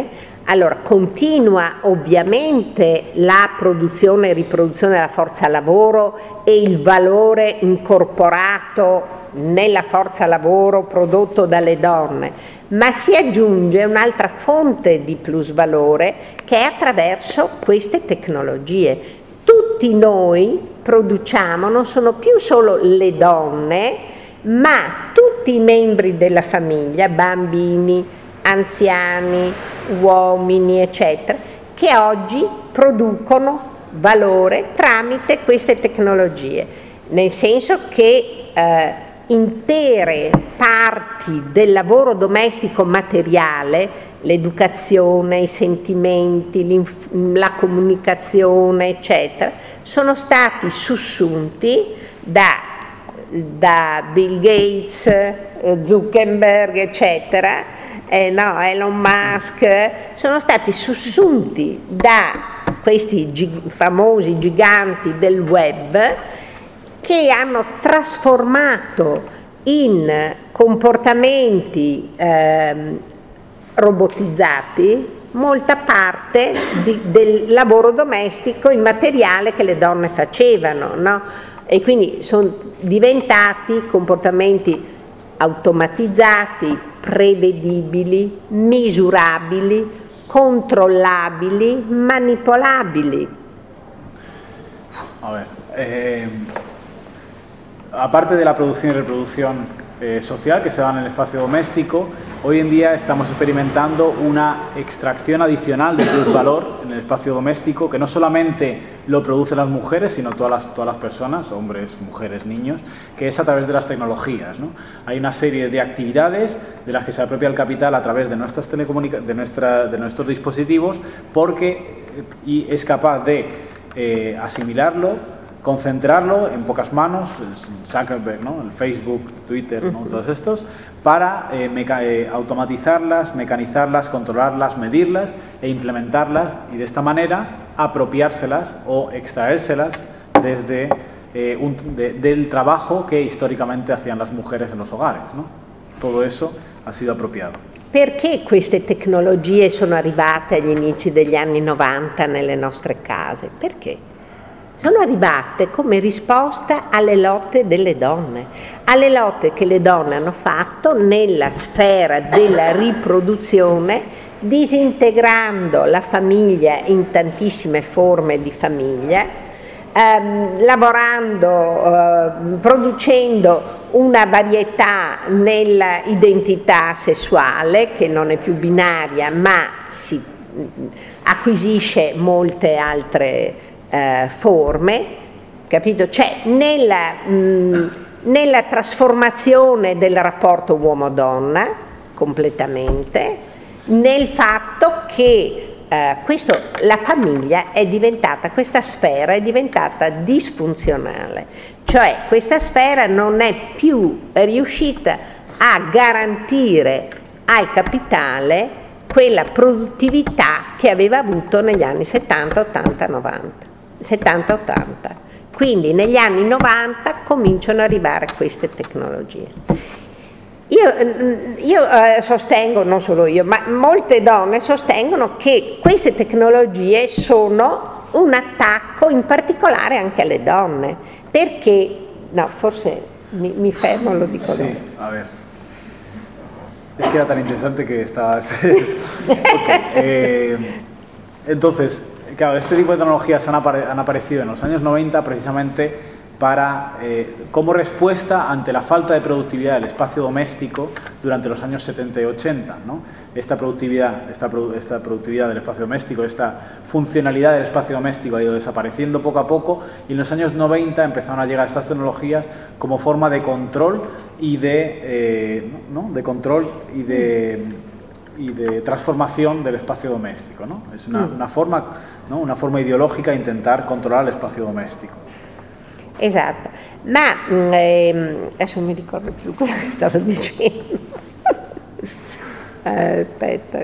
Allora, continua ovviamente la produzione e riproduzione della forza lavoro e il valore incorporato nella forza lavoro prodotto dalle donne, ma si aggiunge un'altra fonte di plusvalore che è attraverso queste tecnologie. Tutti noi produciamo, non sono più solo le donne, ma tutti i membri della famiglia, bambini, anziani, uomini, eccetera, che oggi producono valore tramite queste tecnologie, nel senso che intere parti del lavoro domestico materiale, l'educazione, i sentimenti, la comunicazione, eccetera, sono stati sussunti da Bill Gates, Zuckerberg, eccetera, Elon Musk, sono stati sussunti da questi famosi giganti del web, che hanno trasformato in comportamenti robotizzati molta parte del lavoro domestico immateriale che le donne facevano, no? E quindi sono diventati comportamenti automatizzati, prevedibili, misurabili, controllabili, manipolabili.
A ver, aparte de la producción y reproducción social que se da en el espacio doméstico, hoy en día estamos experimentando una extracción adicional de plusvalor en el espacio doméstico que no solamente lo producen las mujeres, sino todas las personas, hombres, mujeres, niños, que es a través de las tecnologías, ¿no? Hay una serie de actividades de las que se apropia el capital a través de nuestras de nuestros dispositivos, y es capaz de asimilarlo, concentrarlo en pocas manos, el Zuckerberg, ¿no? El Facebook, Twitter, ¿no? Todos estos, para automatizarlas, mecanizarlas, controlarlas, medirlas e implementarlas, y de esta manera apropiárselas o extraérselas desde del trabajo che históricamente hacían las mujeres en los hogares, ¿no? Todo eso ha sido apropiato.
Perché queste tecnologie sono arrivate agli inizi degli anni 90 nelle nostre case? Perché? Sono arrivate come risposta alle lotte delle donne, alle lotte che le donne hanno fatto nella sfera della riproduzione, disintegrando la famiglia in tantissime forme di famiglia, lavorando, producendo una varietà nella identità sessuale che non è più binaria, ma si acquisisce molte altre forme, capito? Cioè nella trasformazione del rapporto uomo-donna completamente, nel fatto che la famiglia è diventata, questa sfera è diventata disfunzionale, cioè questa sfera non è più riuscita a garantire al capitale quella produttività che aveva avuto negli anni 70, 80, 90. 70-80, quindi negli anni 90 cominciano ad arrivare queste tecnologie. Io sostengo, non solo io, ma molte donne sostengono che queste tecnologie sono un attacco in particolare anche alle donne, perché, no, forse mi fermo, lo dico
sì,
dopo.
A ver. Es que era tan interesante que estaba... Okay. Entonces, claro, este tipo de tecnologías han aparecido en los años 90 precisamente como respuesta ante la falta de productividad del espacio doméstico durante los años 70 y 80, ¿no? Esta productividad del espacio doméstico, esta funcionalidad del espacio doméstico ha ido desapareciendo poco a poco, y en los años 90 empezaron a llegar estas tecnologías como forma de control y de transformación del espacio doméstico, ¿no? Es una forma, ¿no? Una forma ideológica de intentar controlar el espacio doméstico.
Esatto, ma adesso non mi ricordo più quello che stavo dicendo. Aspetta.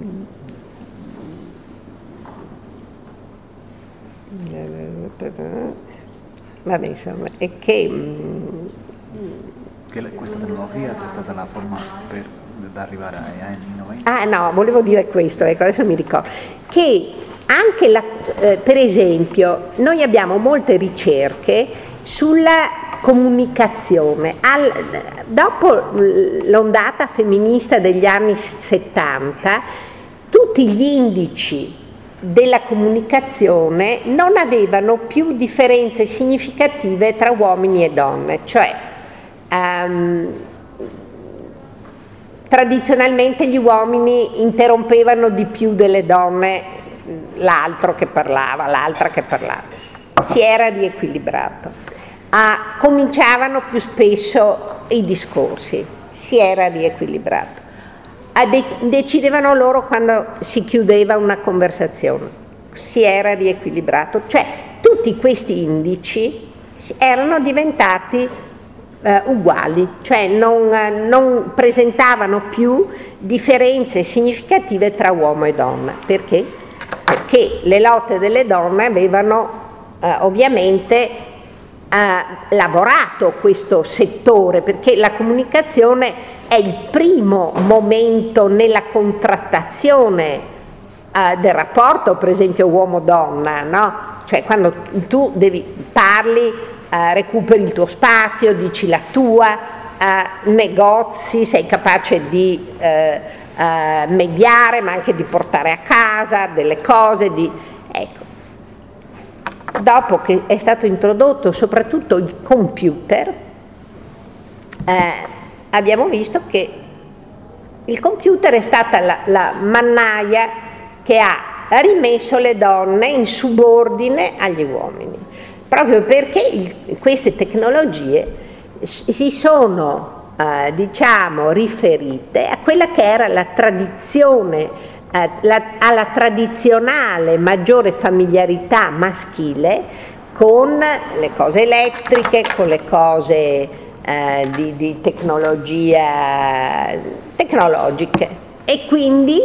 Vabbè, insomma, è che
questa tecnologia c'è stata la forma per da arrivare agli anni 90.
Ah no, volevo dire questo, ecco, adesso mi ricordo, che anche per esempio noi abbiamo molte ricerche sulla comunicazione. Dopo l'ondata femminista degli anni 70, tutti gli indici della comunicazione non avevano più differenze significative tra uomini e donne, cioè tradizionalmente gli uomini interrompevano di più delle donne l'altra che parlava, si era riequilibrato, cominciavano più spesso i discorsi, si era riequilibrato. Decidevano loro quando si chiudeva una conversazione, si era riequilibrato, cioè tutti questi indici erano diventati uguali, cioè non presentavano più differenze significative tra uomo e donna. Perché? Perché le lotte delle donne avevano ovviamente lavorato questo settore, perché la comunicazione è il primo momento nella contrattazione del rapporto, per esempio uomo-donna, no? Cioè quando tu parli, recuperi il tuo spazio, dici la tua, negozi, sei capace di mediare, ma anche di portare a casa delle cose, ecco. Dopo che è stato introdotto soprattutto il computer, abbiamo visto che il computer è stata la mannaia che ha rimesso le donne in subordine agli uomini, proprio perché queste tecnologie si sono riferite a quella che era la tradizione, alla tradizionale maggiore familiarità maschile con le cose elettriche, con le cose di tecnologiche, e quindi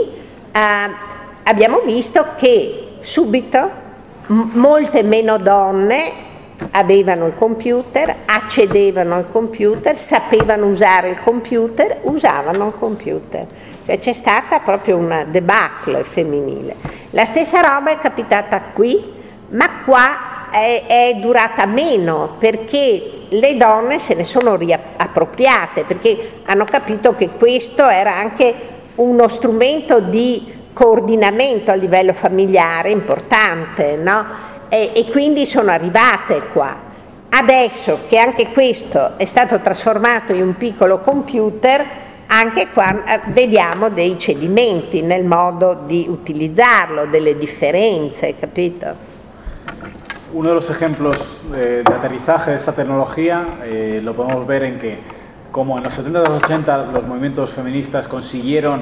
abbiamo visto che subito molte meno donne avevano il computer, accedevano al computer, sapevano usare il computer, usavano il computer. Cioè c'è stata proprio una debacle femminile. La stessa roba è capitata qui, ma qua è durata meno, perché le donne se ne sono riappropriate, perché hanno capito che questo era anche uno strumento di coordinamento a livello familiare importante, no? E quindi sono arrivate qua. Adesso che anche questo è stato trasformato in un piccolo computer, anche qua vediamo dei cedimenti nel modo di utilizzarlo, delle differenze, capito?
Uno de los ejemplos de aterrizaje de esta tecnología lo podemos ver en que, como en los 70 y los 80 los movimientos feministas consiguieron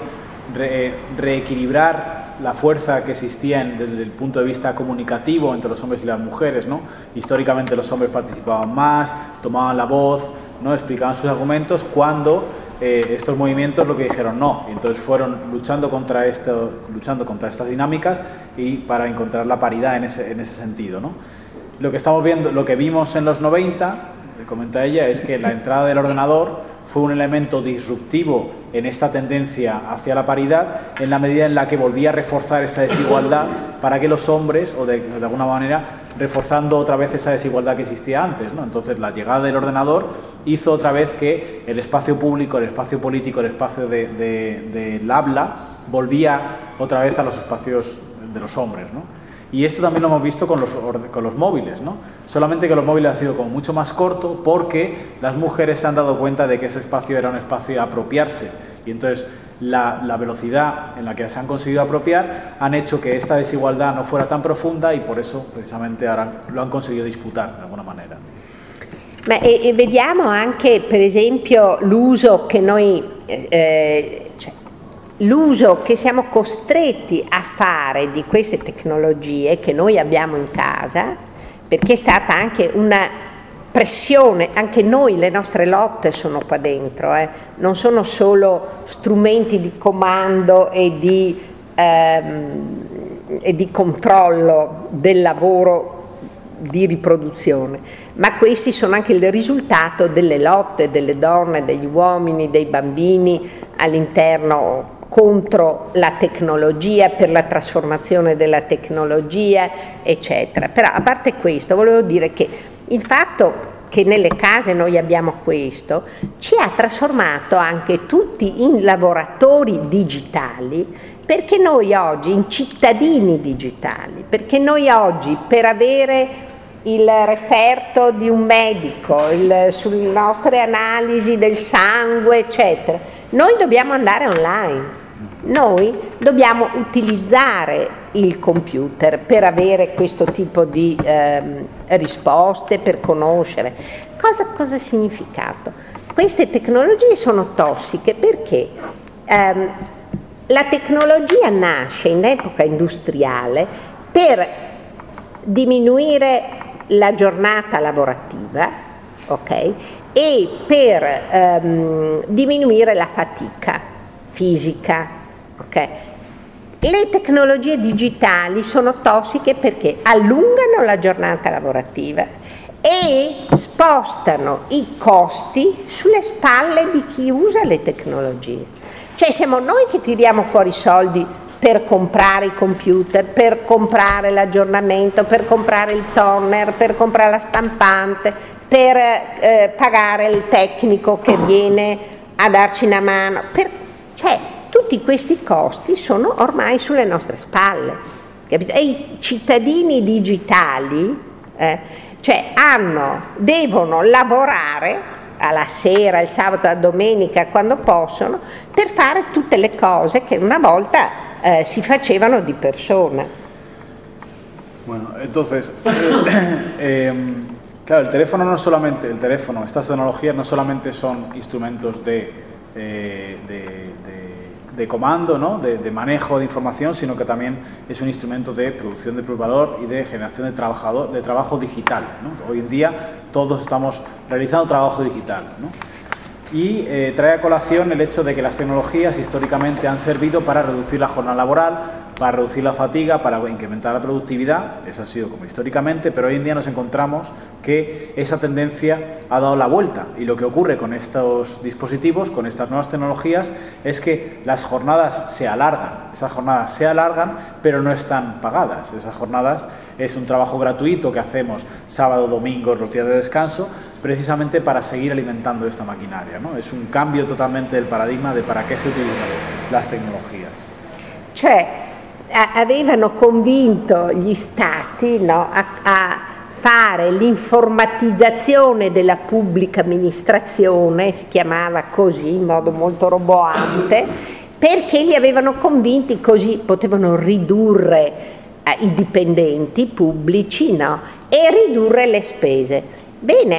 reequilibrar la fuerza que existía desde el punto de vista comunicativo entre los hombres y las mujeres, ¿no? Históricamente los hombres participaban más, tomaban la voz, ¿no? Explicaban sus argumentos, cuando estos movimientos lo que dijeron no, y entonces fueron luchando contra estas dinámicas y para encontrar la paridad en ese sentido, ¿no? Lo que estamos viendo, lo que vimos en los 90, comenta ella, es que la entrada del ordenador fue un elemento disruptivo en esta tendencia hacia la paridad, en la medida en la que volvía a reforzar esta desigualdad para que los hombres, o de alguna manera reforzando otra vez esa desigualdad que existía antes, ¿no? Entonces la llegada del ordenador hizo otra vez que el espacio público, el espacio político, el espacio del habla volvía otra vez a los espacios de los hombres, ¿no? Y esto también lo hemos visto con los móviles, ¿no? Solamente que los móviles han sido como mucho más corto, porque las mujeres se han dado cuenta de que ese espacio era un espacio a apropiarse, y entonces la velocidad en la que se han conseguido apropiar han hecho que esta desigualdad no fuera tan profunda, y por eso precisamente ahora lo han conseguido disputar de alguna manera.
Ma vediamo anche per esempio l'uso che noi l'uso che siamo costretti a fare di queste tecnologie che noi abbiamo in casa, perché è stata anche una pressione, anche noi, le nostre lotte sono qua dentro, non sono solo strumenti di comando e di controllo del lavoro di riproduzione, ma questi sono anche il risultato delle lotte delle donne, degli uomini, dei bambini, all'interno contro la tecnologia, per la trasformazione della tecnologia, eccetera. Però a parte questo volevo dire che il fatto che nelle case noi abbiamo questo ci ha trasformato anche tutti in lavoratori digitali, perché noi oggi, in cittadini digitali, perché noi oggi per avere il referto di un medico, sulle nostre analisi del sangue, eccetera, noi dobbiamo andare online. Noi dobbiamo utilizzare il computer per avere questo tipo di risposte, per conoscere. Cosa ha significato? Queste tecnologie sono tossiche perché la tecnologia nasce in epoca industriale per diminuire la giornata lavorativa, ok? E per diminuire la fatica fisica. Okay. Le tecnologie digitali sono tossiche perché allungano la giornata lavorativa e spostano i costi sulle spalle di chi usa le tecnologie. Cioè siamo noi che tiriamo fuori soldi per comprare i computer, per comprare l'aggiornamento, per comprare il toner, per comprare la stampante, per pagare il tecnico che viene a darci una mano. Cioè, tutti questi costi sono ormai sulle nostre spalle, capito? E i cittadini digitali devono lavorare alla sera, il sabato, la domenica, quando possono, per fare tutte le cose che una volta si facevano di persona.
Bueno, entonces, claro, el teléfono, estas tecnologías no solamente son instrumentos de comando, ¿no? de manejo de información, sino que también es un instrumento de producción de valor y de generación de trabajo digital, ¿no? Hoy en día todos estamos realizando trabajo digital, ¿no? Y trae a colación el hecho de que las tecnologías históricamente han servido para reducir la jornada laboral, para reducir la fatiga, para incrementar la productividad. Eso ha sido como históricamente, pero hoy en día nos encontramos que esa tendencia ha dado la vuelta, y lo que ocurre con estos dispositivos, con estas nuevas tecnologías, es que las jornadas se alargan. Esas jornadas se alargan, pero no están pagadas. Esas jornadas es un trabajo gratuito que hacemos sábado, domingo, los días de descanso, precisamente para seguir alimentando esta maquinaria, ¿no? Es un cambio totalmente del paradigma de para qué se utilizan las tecnologías.
Cioè, avevano convinto gli stati, no, a fare l'informatizzazione della pubblica amministrazione, si chiamava così in modo molto roboante, perché li avevano convinti, così potevano ridurre i dipendenti pubblici, no, e ridurre le spese. Bene,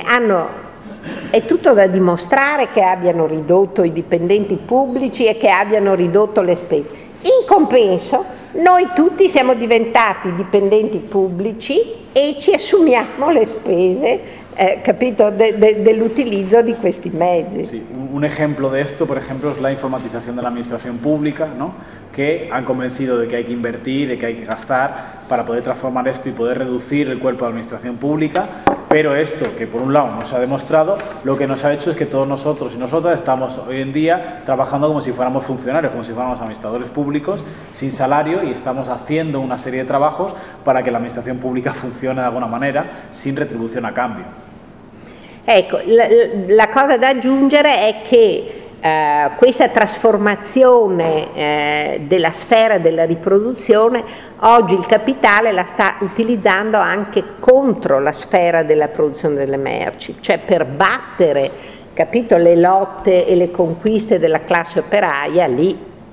è tutto da dimostrare che abbiano ridotto i dipendenti pubblici e che abbiano ridotto le spese. In compenso, noi tutti siamo diventati dipendenti pubblici e ci assumiamo le spese, capito, dell'utilizzo di questi mezzi.
Sí, un ejemplo de esto, por ejemplo, es la informatización de la administración pública, ¿no? Que han convencido de que hay que invertir, de que hay que gastar para poder transformar esto y poder reducir el cuerpo de administración pública, pero esto, que por un lado nos ha demostrado, lo que nos ha hecho es que todos nosotros y nosotras estamos hoy en día trabajando como si fuéramos funcionarios, como si fuéramos administradores públicos sin salario, y estamos haciendo una serie de trabajos para que la administración pública funcione de alguna manera sin retribución a cambio.
Ecco, la cosa da aggiungere è che questa trasformazione della sfera della riproduzione oggi il capitale la sta utilizzando anche contro la sfera della produzione delle merci, cioè per battere, capito, le lotte e le conquiste della classe operaia lì.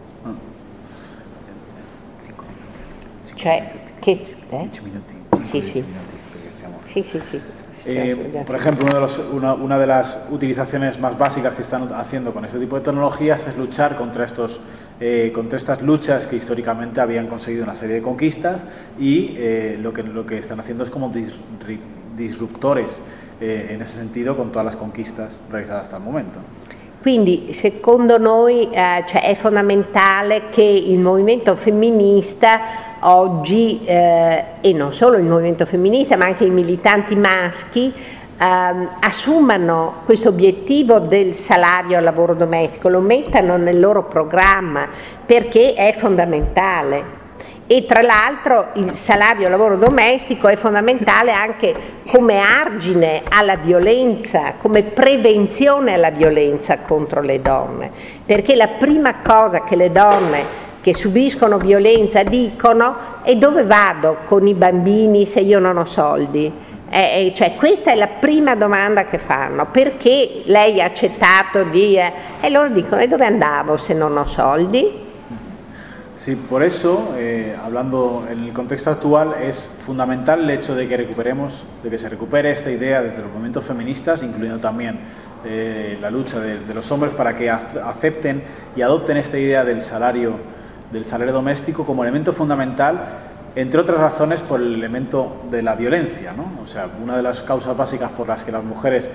Cioè, che...
10 minuti,
sì, sì.
minuti, perché stiamo...
Sì.
Por ejemplo, una de las utilizaciones más básicas que están haciendo con este tipo de tecnologías es luchar contra estas luchas que históricamente habían conseguido una serie de conquistas, y lo que están haciendo es como disruptores en ese sentido con todas las conquistas realizadas hasta el momento.
Quindi secondo noi è fondamentale che il movimento femminista oggi, e non solo il movimento femminista ma anche i militanti maschi, assumano questo obiettivo del salario al lavoro domestico, lo mettano nel loro programma, perché è fondamentale. E tra l'altro il salario al lavoro domestico è fondamentale anche come argine alla violenza, come prevenzione alla violenza contro le donne, perché la prima cosa che le donne che subiscono violenza dicono è: dove vado con i bambini se io non ho soldi? Cioè, questa è la prima domanda che fanno: perché lei ha accettato di... E loro dicono: e dove andavo se non ho soldi?
Sí, por eso, hablando en el contexto actual, es fundamental el hecho de que se recupere esta idea desde los movimientos feministas, incluyendo también la lucha de los hombres, para que acepten y adopten esta idea del salario doméstico como elemento fundamental, entre otras razones por el elemento de la violencia, ¿no? O sea, una de las causas básicas por las que las mujeres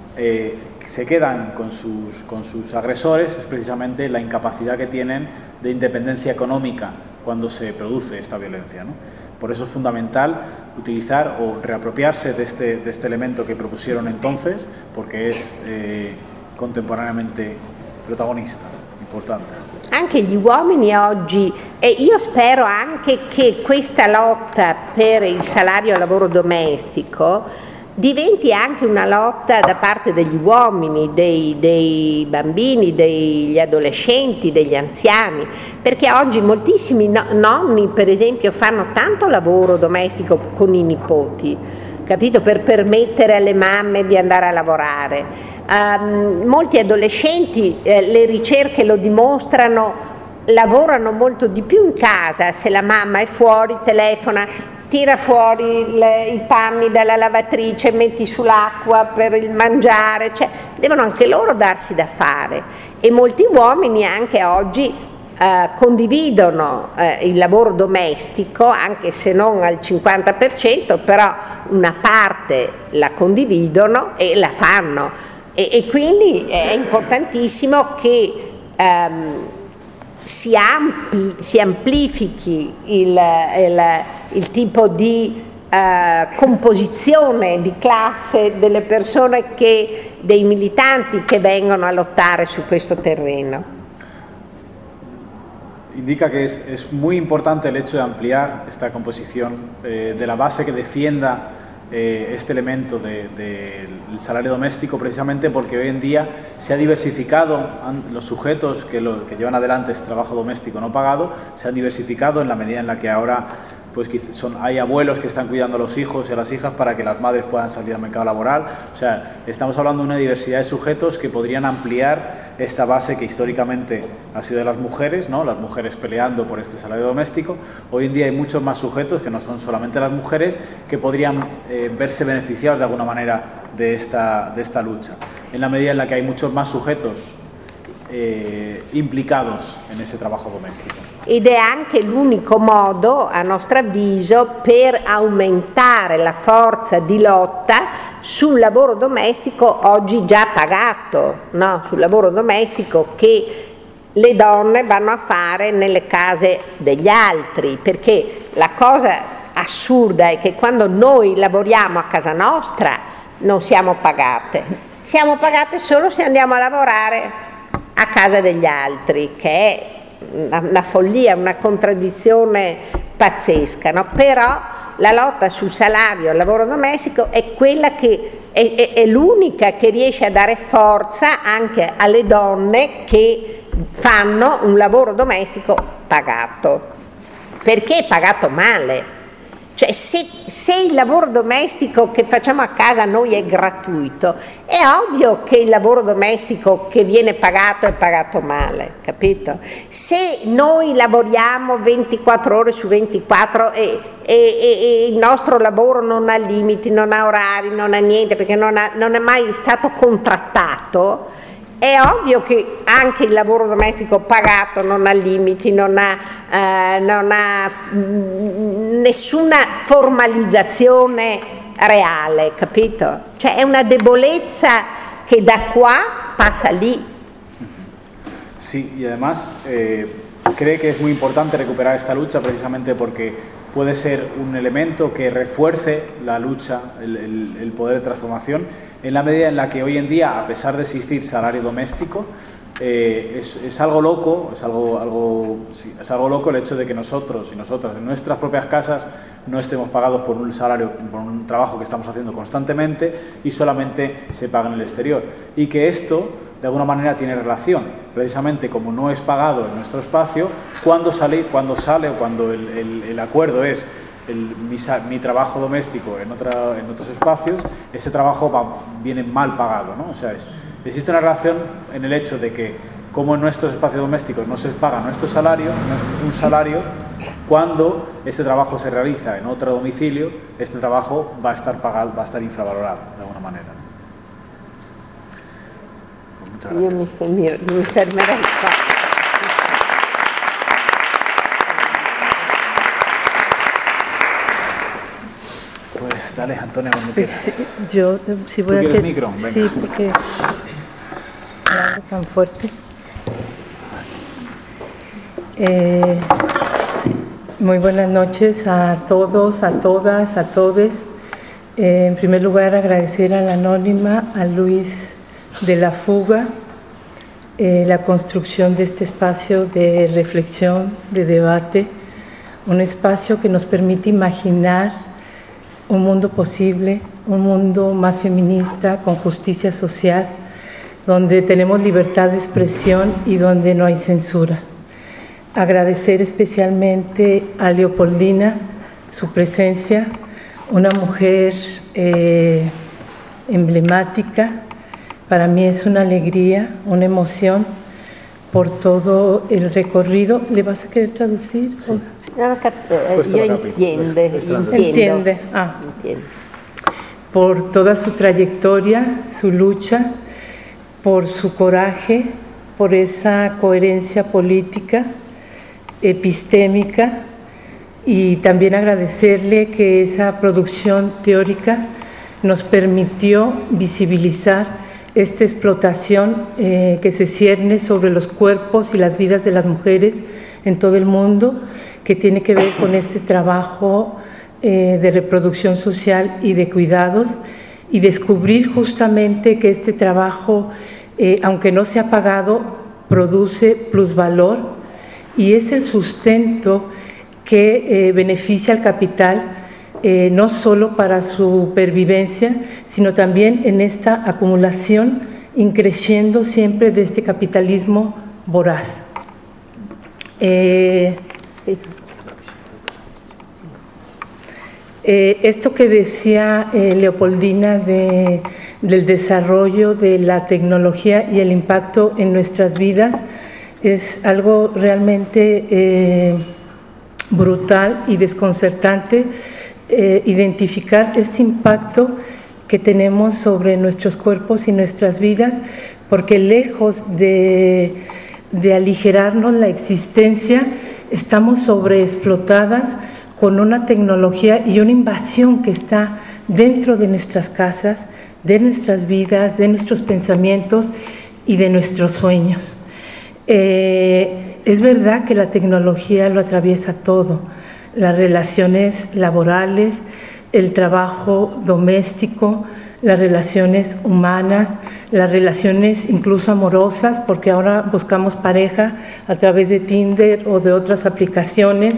se quedan con sus agresores es precisamente la incapacidad que tienen de independencia económica cuando se produce esta violencia, ¿no? Por eso es fundamental utilizar o reapropiarse de este elemento que propusieron entonces, porque es contemporaneamente protagonista, importante.
Anche gli uomini oggi, e io spero anche che questa lotta per il salario al lavoro domestico diventi anche una lotta da parte degli uomini, dei bambini, degli adolescenti, degli anziani, perché oggi moltissimi nonni, per esempio, fanno tanto lavoro domestico con i nipoti, capito? Per permettere alle mamme di andare a lavorare. Molti adolescenti, le ricerche lo dimostrano, lavorano molto di più in casa. Se la mamma è fuori, telefona, tira fuori i panni dalla lavatrice, metti sull'acqua per il mangiare, cioè devono anche loro darsi da fare. E molti uomini anche oggi condividono il lavoro domestico, anche se non al 50%, però una parte la condividono e la fanno. E quindi è importantissimo che si amplifichi il tipo di composizione di classe delle persone, dei militanti che vengono a lottare su questo terreno.
Indica que es muy importante el hecho de ampliar esta composición de la base que defienda este elemento del salario doméstico, precisamente porque hoy en día se ha diversificado los sujetos que llevan adelante este trabajo doméstico no pagado, se han diversificado en la medida en la que ahora pues hay abuelos que están cuidando a los hijos y a las hijas para que las madres puedan salir al mercado laboral. O sea, estamos hablando de una diversidad de sujetos que podrían ampliar esta base que históricamente ha sido de las mujeres, ¿no? Las mujeres peleando por este salario doméstico. Hoy en día hay muchos más sujetos, que no son solamente las mujeres, que podrían verse beneficiados de alguna manera de esta lucha. En la medida en la que hay muchos más sujetos implicados en ese trabajo domestico.
Ed è anche l'unico modo, a nostro avviso, per aumentare la forza di lotta sul lavoro domestico oggi già pagato, no? Sul lavoro domestico che le donne vanno a fare nelle case degli altri, perché la cosa assurda è che quando noi lavoriamo a casa nostra non siamo pagate solo se andiamo a lavorare a casa degli altri, che è una follia, una contraddizione pazzesca, no? Però la lotta sul salario al lavoro domestico è quella che è l'unica che riesce a dare forza anche alle donne che fanno un lavoro domestico pagato, perché è pagato male. Cioè, se il lavoro domestico che facciamo a casa noi è gratuito, è ovvio che il lavoro domestico che viene pagato è pagato male, capito? Se noi lavoriamo 24 ore su 24 e il nostro lavoro non ha limiti, non ha orari, non ha niente, perché non è mai stato contrattato, è ovvio che anche il lavoro domestico pagato non ha limiti, non ha nessuna formalizzazione reale, capito? Cioè è una debolezza che da qua pasa lì.
Sí, y además cree que es muy importante recuperar esta lucha precisamente porque puede ser un elemento que refuerce la lucha, el poder de transformación, en la medida en la que hoy en día, a pesar de existir salario doméstico, es algo loco, es algo loco el hecho de que nosotros y nosotras en nuestras propias casas no estemos pagados por un salario, por un trabajo que estamos haciendo constantemente y solamente se paga en el exterior. Y que esto, de alguna manera, tiene relación, precisamente como no es pagado en nuestro espacio, cuando sale o cuando el acuerdo es mi trabajo doméstico en otros espacios, ese trabajo viene mal pagado, ¿no? O sea, existe una relación en el hecho de que, como en nuestros espacios domésticos no se paga nuestro salario, un salario, cuando este trabajo se realiza en otro domicilio, este trabajo va a estar pagado, va a estar infravalorado de alguna manera. Pues muchas gracias.
Mi fermerei qua.
Pues dale, Antonia, cuando quieras.
Yo, si voy
¿Tú quieres micro? Venga.
Sí, porque hablo tan fuerte. Muy buenas noches a todos, a todas, a todes. En primer lugar, agradecer a la Anónima, a Luis de la Fuga, la construcción de este espacio de reflexión, de debate, un espacio que nos permite imaginar un mundo posible, un mundo más feminista, con justicia social, donde tenemos libertad de expresión y donde no hay censura. Agradecer especialmente a Leopoldina su presencia, una mujer emblemática. Para mí es una alegría, una emoción por todo el recorrido. ¿Le vas a querer traducir?
Sí. Yo entiende.
Por toda su trayectoria, su lucha, por su coraje, por esa coherencia política, epistémica, y también agradecerle que esa producción teórica nos permitió visibilizar esta explotación que se cierne sobre los cuerpos y las vidas de las mujeres en todo el mundo, que tiene que ver con este trabajo de reproducción social y de cuidados, y descubrir justamente que este trabajo, aunque no se ha pagado, produce plusvalor y es el sustento que beneficia al capital, no solo para su pervivencia, sino también en esta acumulación increciendo siempre de este capitalismo voraz. Esto que decía Leopoldina del desarrollo de la tecnología y el impacto en nuestras vidas es algo realmente brutal y desconcertante, identificar este impacto que tenemos sobre nuestros cuerpos y nuestras vidas, porque lejos de aligerarnos la existencia, estamos sobreexplotadas con una tecnología y una invasión que está dentro de nuestras casas, de nuestras vidas, de nuestros pensamientos y de nuestros sueños. Es verdad que la tecnología lo atraviesa todo, las relaciones laborales, el trabajo doméstico, las relaciones humanas, las relaciones incluso amorosas, porque ahora buscamos pareja a través de Tinder o de otras aplicaciones.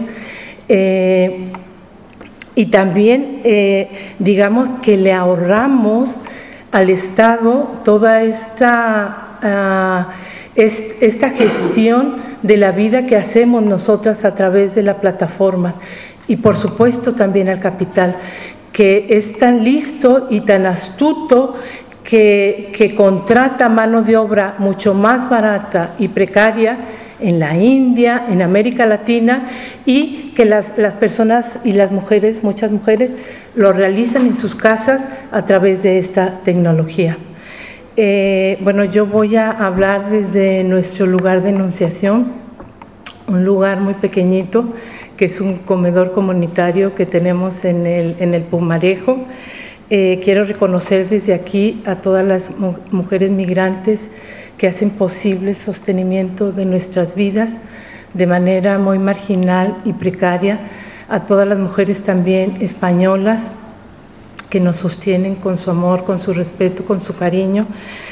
Y también, digamos que le ahorramos al Estado toda esta gestión de la vida que hacemos nosotras a través de la plataforma, y por supuesto también al capital, que es tan listo y tan astuto que contrata mano de obra mucho más barata y precaria en la India, en América Latina, y que las personas y las mujeres, muchas mujeres, lo realizan en sus casas a través de esta tecnología. Bueno, yo voy a hablar desde nuestro lugar de enunciación, un lugar muy pequeñito, que es un comedor comunitario que tenemos en el Pumarejo. Quiero reconocer desde aquí a todas las mujeres migrantes que hacen posible el sostenimiento de nuestras vidas de manera muy marginal y precaria, a todas las mujeres también españolas que nos sostienen con su amor, con su respeto, con su cariño,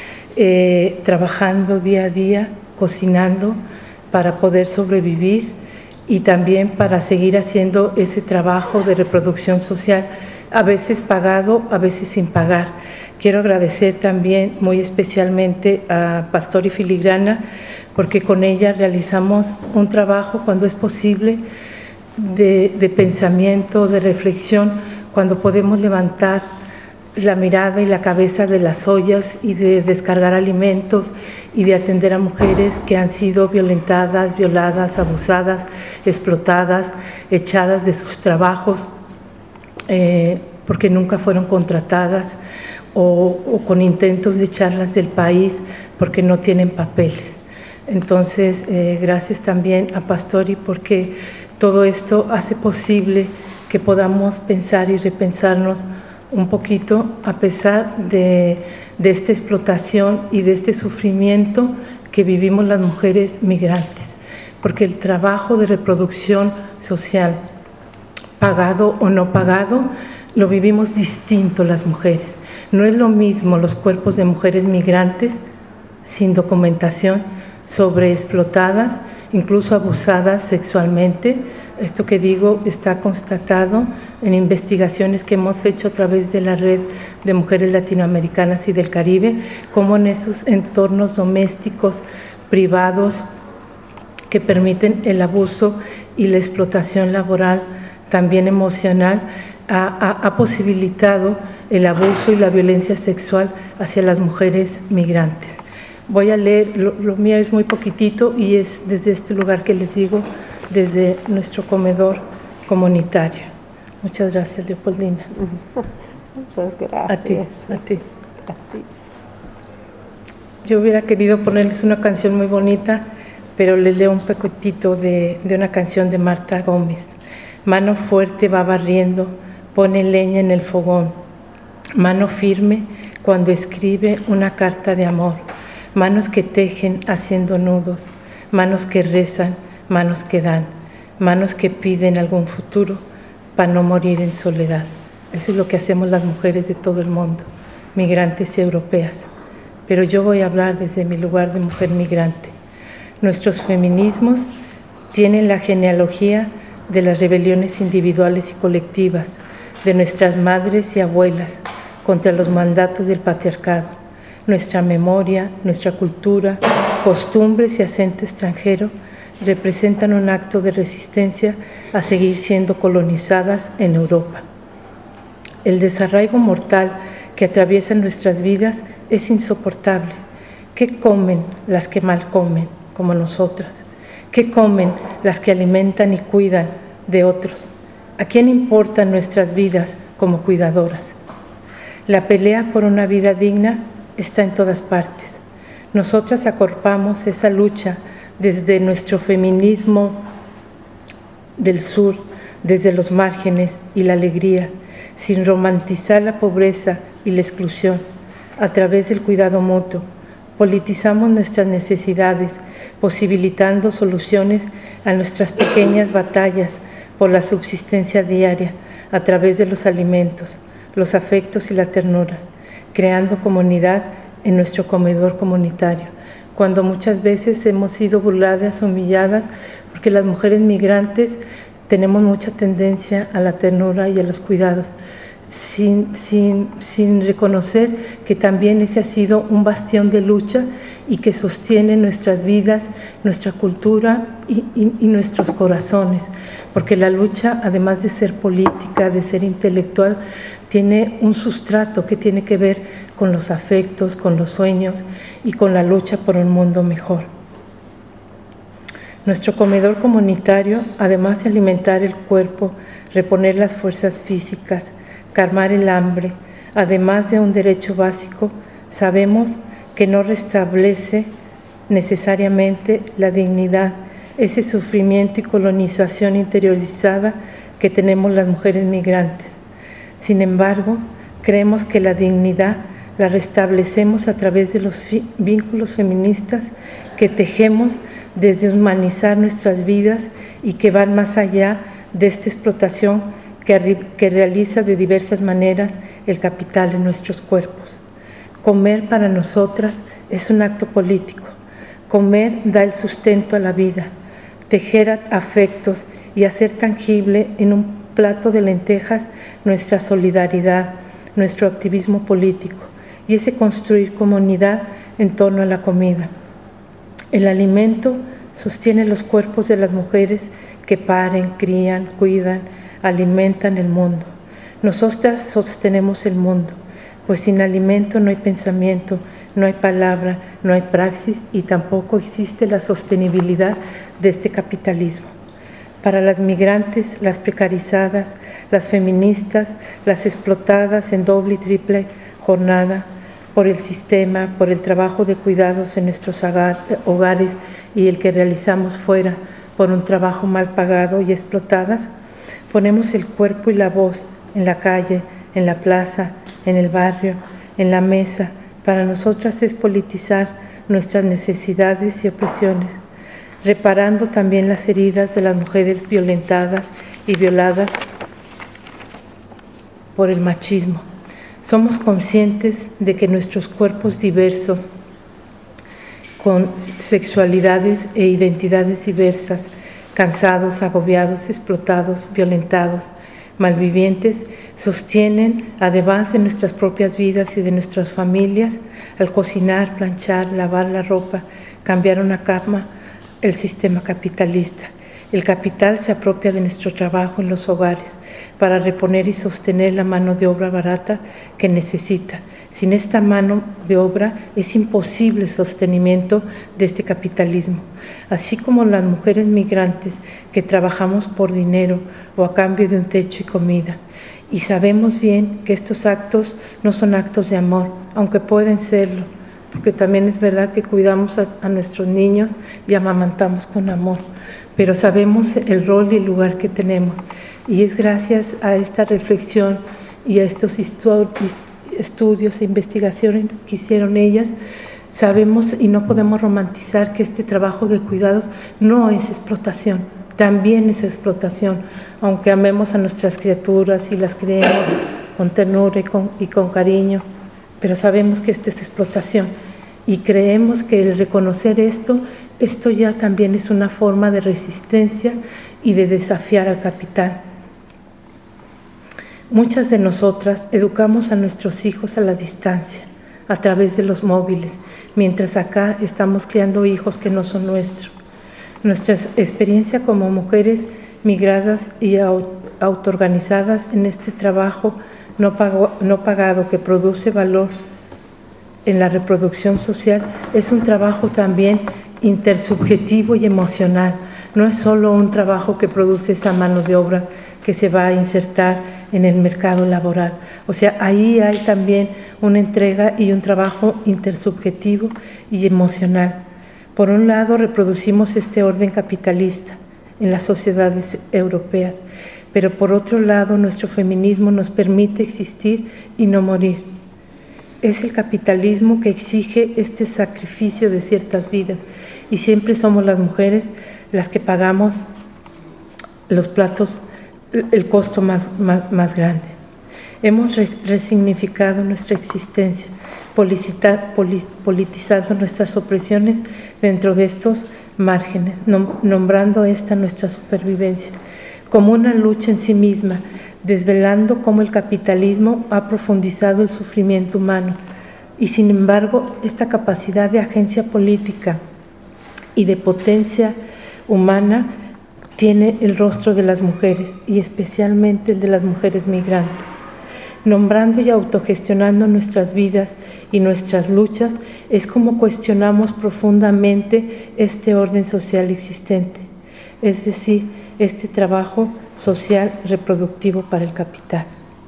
trabajando día a día, cocinando para poder sobrevivir y también para seguir haciendo ese trabajo de reproducción social, a veces pagado, a veces sin pagar. Quiero agradecer también muy especialmente a Pastor y Filigrana, porque con ella realizamos un trabajo cuando es posible de pensamiento, de reflexión, cuando podemos levantar la mirada y la cabeza de las ollas y de descargar alimentos y de atender a mujeres que han sido violentadas, violadas, abusadas, explotadas, echadas de sus trabajos porque nunca fueron contratadas o con intentos de echarlas del país porque no tienen papeles. Entonces, gracias también a Pastori porque todo esto hace posible que podamos pensar y repensarnos un poquito a pesar de esta explotación y de este sufrimiento que vivimos las mujeres migrantes, porque el trabajo de reproducción social, pagado o no pagado, lo vivimos distinto las mujeres. No es lo mismo los cuerpos de mujeres migrantes sin documentación, sobreexplotadas, incluso abusadas sexualmente. Esto que digo está constatado en investigaciones que hemos hecho a través de la Red de Mujeres Latinoamericanas y del Caribe, como en esos entornos domésticos, privados, que permiten el abuso y la explotación laboral, también emocional, ha posibilitado el abuso y la violencia sexual hacia las mujeres migrantes. Voy a leer, lo mío es muy poquitito y es desde este lugar que les digo, desde nuestro comedor comunitario. Muchas gracias, Leopoldina.
Muchas gracias.
A ti. Yo hubiera querido ponerles una canción muy bonita, pero les leo un poquitito de una canción de Marta Gómez. Mano fuerte va barriendo, pone leña en el fogón. Mano firme cuando escribe una carta de amor. Manos que tejen haciendo nudos, manos que rezan, manos que dan, manos que piden algún futuro para no morir en soledad. Eso es lo que hacemos las mujeres de todo el mundo, migrantes y europeas. Pero yo voy a hablar desde mi lugar de mujer migrante. Nuestros feminismos tienen la genealogía de las rebeliones individuales y colectivas, de nuestras madres y abuelas contra los mandatos del patriarcado. Nuestra memoria, nuestra cultura, costumbres y acento extranjero representan un acto de resistencia a seguir siendo colonizadas en Europa. El desarraigo mortal que atraviesa nuestras vidas es insoportable. ¿Qué comen las que mal comen, como nosotras? ¿Qué comen las que alimentan y cuidan de otros? ¿A quién importan nuestras vidas como cuidadoras? La pelea por una vida digna está en todas partes. Nosotras acorpamos esa lucha desde nuestro feminismo del sur, desde los márgenes y la alegría, sin romantizar la pobreza y la exclusión, a través del cuidado mutuo. Politizamos nuestras necesidades, posibilitando soluciones a nuestras pequeñas batallas por la subsistencia diaria, a través de los alimentos, los afectos y la ternura, creando comunidad en nuestro comedor comunitario, cuando muchas veces hemos sido burladas, humilladas, porque las mujeres migrantes tenemos mucha tendencia a la ternura y a los cuidados, sin reconocer que también ese ha sido un bastión de lucha y que sostiene nuestras vidas, nuestra cultura y nuestros corazones, porque la lucha, además de ser política, de ser intelectual, tiene un sustrato que tiene que ver con los afectos, con los sueños y con la lucha por un mundo mejor. Nuestro comedor comunitario, además de alimentar el cuerpo, reponer las fuerzas físicas, calmar el hambre, además de un derecho básico, sabemos que no restablece necesariamente la dignidad, ese sufrimiento y colonización interiorizada que tenemos las mujeres migrantes. Sin embargo, creemos que la dignidad la restablecemos a través de los vínculos feministas que tejemos desde humanizar nuestras vidas y que van más allá de esta explotación que realiza de diversas maneras el capital en nuestros cuerpos. Comer para nosotras es un acto político. Comer da el sustento a la vida, tejer afectos y hacer tangible en un plato de lentejas nuestra solidaridad, nuestro activismo político y ese construir comunidad en torno a la comida. El alimento sostiene los cuerpos de las mujeres que paren, crían, cuidan, alimentan el mundo. Nosotras sostenemos el mundo, pues sin alimento no hay pensamiento, no hay palabra, no hay praxis y tampoco existe la sostenibilidad de este capitalismo. Para las migrantes, las precarizadas, las feministas, las explotadas en doble y triple jornada por el sistema, por el trabajo de cuidados en nuestros hogares y el que realizamos fuera por un trabajo mal pagado y explotadas, ponemos el cuerpo y la voz en la calle, en la plaza, en el barrio, en la mesa. Para nosotras es politizar nuestras necesidades y opresiones, reparando también las heridas de las mujeres violentadas y violadas por el machismo. Somos conscientes de que nuestros cuerpos diversos, con sexualidades e identidades diversas, cansados, agobiados, explotados, violentados, malvivientes, sostienen, además de nuestras propias vidas y de nuestras familias, al cocinar, planchar, lavar la ropa, cambiar una cama, el sistema capitalista. El capital se apropia de nuestro trabajo en los hogares para reponer y sostener la mano de obra barata que necesita. Sin esta mano de obra es imposible el sostenimiento de este capitalismo. Así como las mujeres migrantes que trabajamos por dinero o a cambio de un techo y comida. Y sabemos bien que estos actos no son actos de amor, aunque pueden serlo, porque también es verdad que cuidamos a nuestros niños y amamantamos con amor, pero sabemos el rol y el lugar que tenemos. Y es gracias a esta reflexión y a estos estudios e investigaciones que hicieron ellas, sabemos y no podemos romantizar que este trabajo de cuidados no es explotación, también es explotación, aunque amemos a nuestras criaturas y las criemos con ternura y con cariño, pero sabemos que esto es explotación y creemos que el reconocer esto ya también es una forma de resistencia y de desafiar al capital. Muchas de nosotras educamos a nuestros hijos a la distancia, a través de los móviles, mientras acá estamos criando hijos que no son nuestros. Nuestra experiencia como mujeres migradas y autoorganizadas en este trabajo no pagado que produce valor en la reproducción social es un trabajo también intersubjetivo y emocional. No es solo un trabajo que produce esa mano de obra que se va a insertar en el mercado laboral. O sea, ahí hay también una entrega y un trabajo intersubjetivo y emocional. Por un lado, reproducimos este orden capitalista en las sociedades europeas, pero por otro lado, nuestro feminismo nos permite existir y no morir. Es el capitalismo que exige este sacrificio de ciertas vidas y siempre somos las mujeres las que pagamos los platos, el costo más grande. Hemos resignificado nuestra existencia, politizando nuestras opresiones dentro de estos márgenes, nombrando esta nuestra supervivencia como una lucha en sí misma, desvelando cómo el capitalismo ha profundizado el sufrimiento humano y sin embargo esta capacidad de agencia política y de potencia humana tiene el rostro de las mujeres y especialmente el de las mujeres migrantes. Nombrando y autogestionando nuestras vidas y nuestras luchas es como cuestionamos profundamente este orden social existente, es decir, este trabajo social reproductivo para el capital.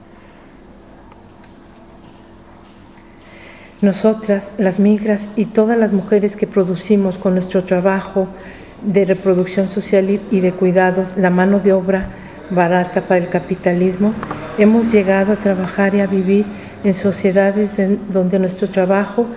Nosotras, las migras y todas las mujeres que producimos con nuestro trabajo de reproducción social y de cuidados, la mano de obra barata para el capitalismo, hemos llegado a trabajar y a vivir en sociedades donde nuestro trabajo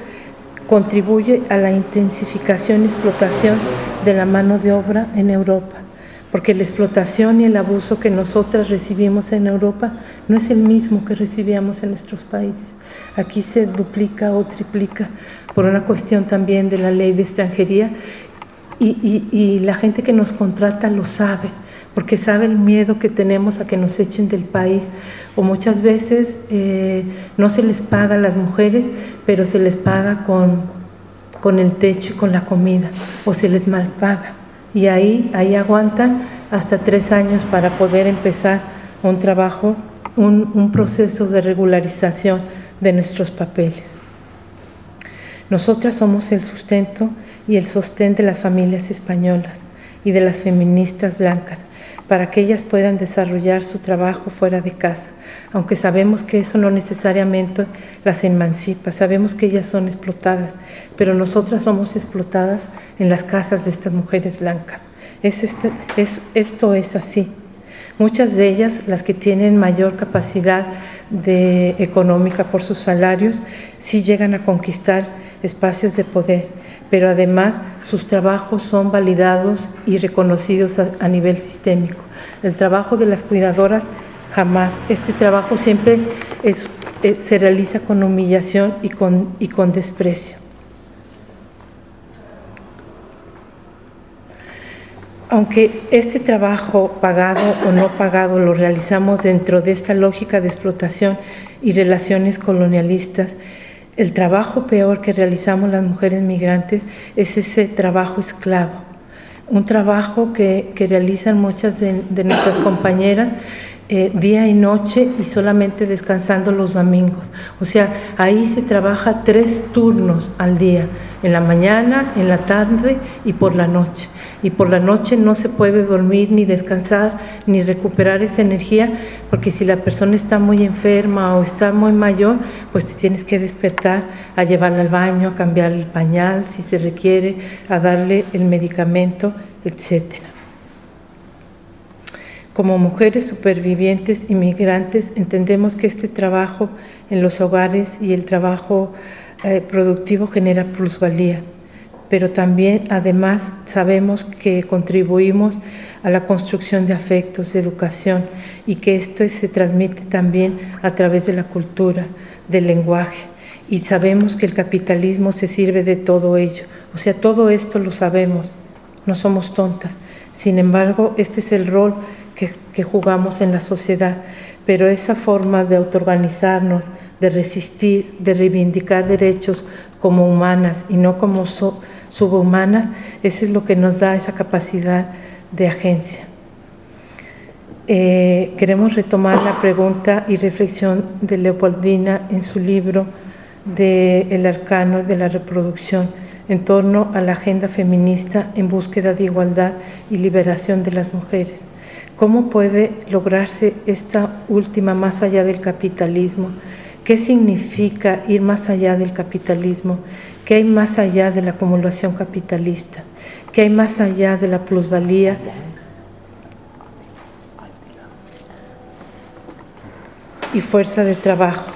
contribuye a la intensificación y explotación de la mano de obra en Europa. porque la explotación y el abuso que nosotras recibimos en Europa no es el mismo que recibíamos en nuestros países. Aquí se duplica o triplica por una cuestión también de la ley de extranjería y la gente que nos contrata lo sabe, porque sabe el miedo que tenemos a que nos echen del país, o muchas veces no se les paga a las mujeres, pero se les paga con el techo y con la comida, o se les malpaga, y ahí aguantan hasta 3 años para poder empezar un trabajo, un proceso de regularización de nuestros papeles. Nosotras somos el sustento y el sostén de las familias españolas y de las feministas blancas, para que ellas puedan desarrollar su trabajo fuera de casa, aunque sabemos que eso no necesariamente las emancipa, sabemos que ellas son explotadas, pero nosotras somos explotadas en las casas de estas mujeres blancas. Esto es así. Muchas de ellas, las que tienen mayor capacidad económica por sus salarios, sí llegan a conquistar espacios de poder, pero además sus trabajos son validados y reconocidos a nivel sistémico. El trabajo de las cuidadoras jamás. Este trabajo siempre se realiza con humillación y con desprecio. Aunque este trabajo pagado o no pagado lo realizamos dentro de esta lógica de explotación y relaciones colonialistas, el trabajo peor que realizamos las mujeres migrantes es ese trabajo esclavo, un trabajo que realizan muchas de nuestras compañeras día y noche y solamente descansando los domingos. O sea, ahí se trabaja 3 turnos al día, en la mañana, en la tarde y por la noche. Y por la noche no se puede dormir, ni descansar, ni recuperar esa energía, porque si la persona está muy enferma o está muy mayor, pues te tienes que despertar a llevarla al baño, a cambiar el pañal, si se requiere, a darle el medicamento, etcétera. Como mujeres supervivientes inmigrantes, entendemos que este trabajo en los hogares y el trabajo productivo genera plusvalía, pero también, además, sabemos que contribuimos a la construcción de afectos, de educación, y que esto se transmite también a través de la cultura, del lenguaje, y sabemos que el capitalismo se sirve de todo ello. O sea, todo esto lo sabemos, no somos tontas. Sin embargo, este es el rol que jugamos en la sociedad, pero esa forma de autoorganizarnos, de resistir, de reivindicar derechos como humanas y no como subhumanas, eso es lo que nos da esa capacidad de agencia. Queremos retomar la pregunta y reflexión de Leopoldina en su libro de El arcano de la reproducción, en torno a la agenda feminista en búsqueda de igualdad y liberación de las mujeres. ¿Cómo puede lograrse esta última más allá del capitalismo? ¿Qué significa ir más allá del capitalismo? ¿Qué hay más allá de la acumulación capitalista? ¿Qué hay más allá de la plusvalía? Y fuerza de trabajo.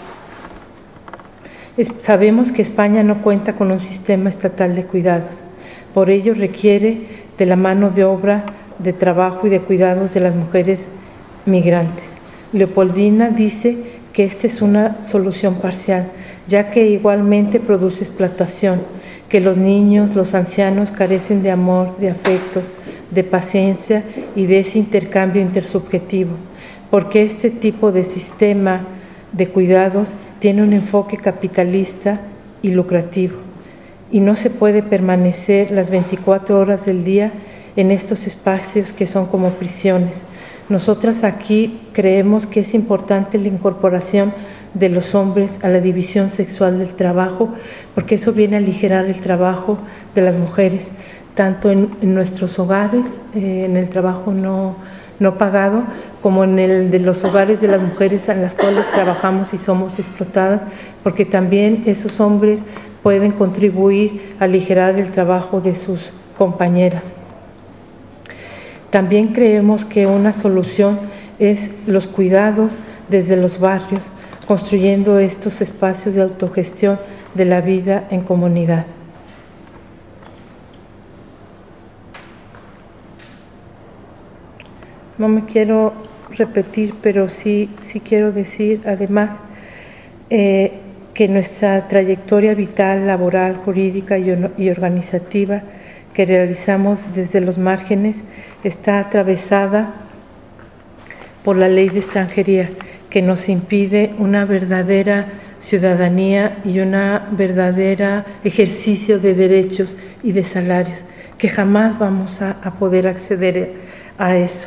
Sabemos que España no cuenta con un sistema estatal de cuidados. Por ello requiere de la mano de obra, de trabajo y de cuidados de las mujeres migrantes. Leopoldina dice que esta es una solución parcial, ya que igualmente produce explotación, que los niños, los ancianos carecen de amor, de afectos, de paciencia y de ese intercambio intersubjetivo, porque este tipo de sistema de cuidados tiene un enfoque capitalista y lucrativo, y no se puede permanecer las 24 horas del día en estos espacios que son como prisiones. Nosotras aquí creemos que es importante la incorporación de los hombres a la división sexual del trabajo, porque eso viene a aligerar el trabajo de las mujeres, tanto en nuestros hogares, en el trabajo no pagado, como en el de los hogares de las mujeres en las cuales trabajamos y somos explotadas, porque también esos hombres pueden contribuir a aligerar el trabajo de sus compañeras. También creemos que una solución es los cuidados desde los barrios, construyendo estos espacios de autogestión de la vida en comunidad. no me quiero repetir, pero sí quiero decir además que nuestra trayectoria vital, laboral, jurídica y organizativa que realizamos desde los márgenes está atravesada por la ley de extranjería, que nos impide una verdadera ciudadanía y una verdadera ejercicio de derechos y de salarios, que jamás vamos a poder acceder a eso.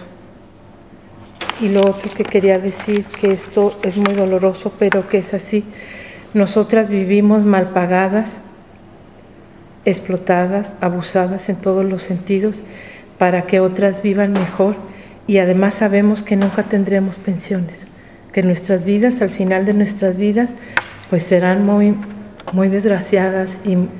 Y lo otro que quería decir, que esto es muy doloroso, pero que es así. Nosotras vivimos mal pagadas, explotadas, abusadas en todos los sentidos, para que otras vivan mejor, y además sabemos que nunca tendremos pensiones, que nuestras vidas, al final de nuestras vidas, pues serán muy, muy desgraciadas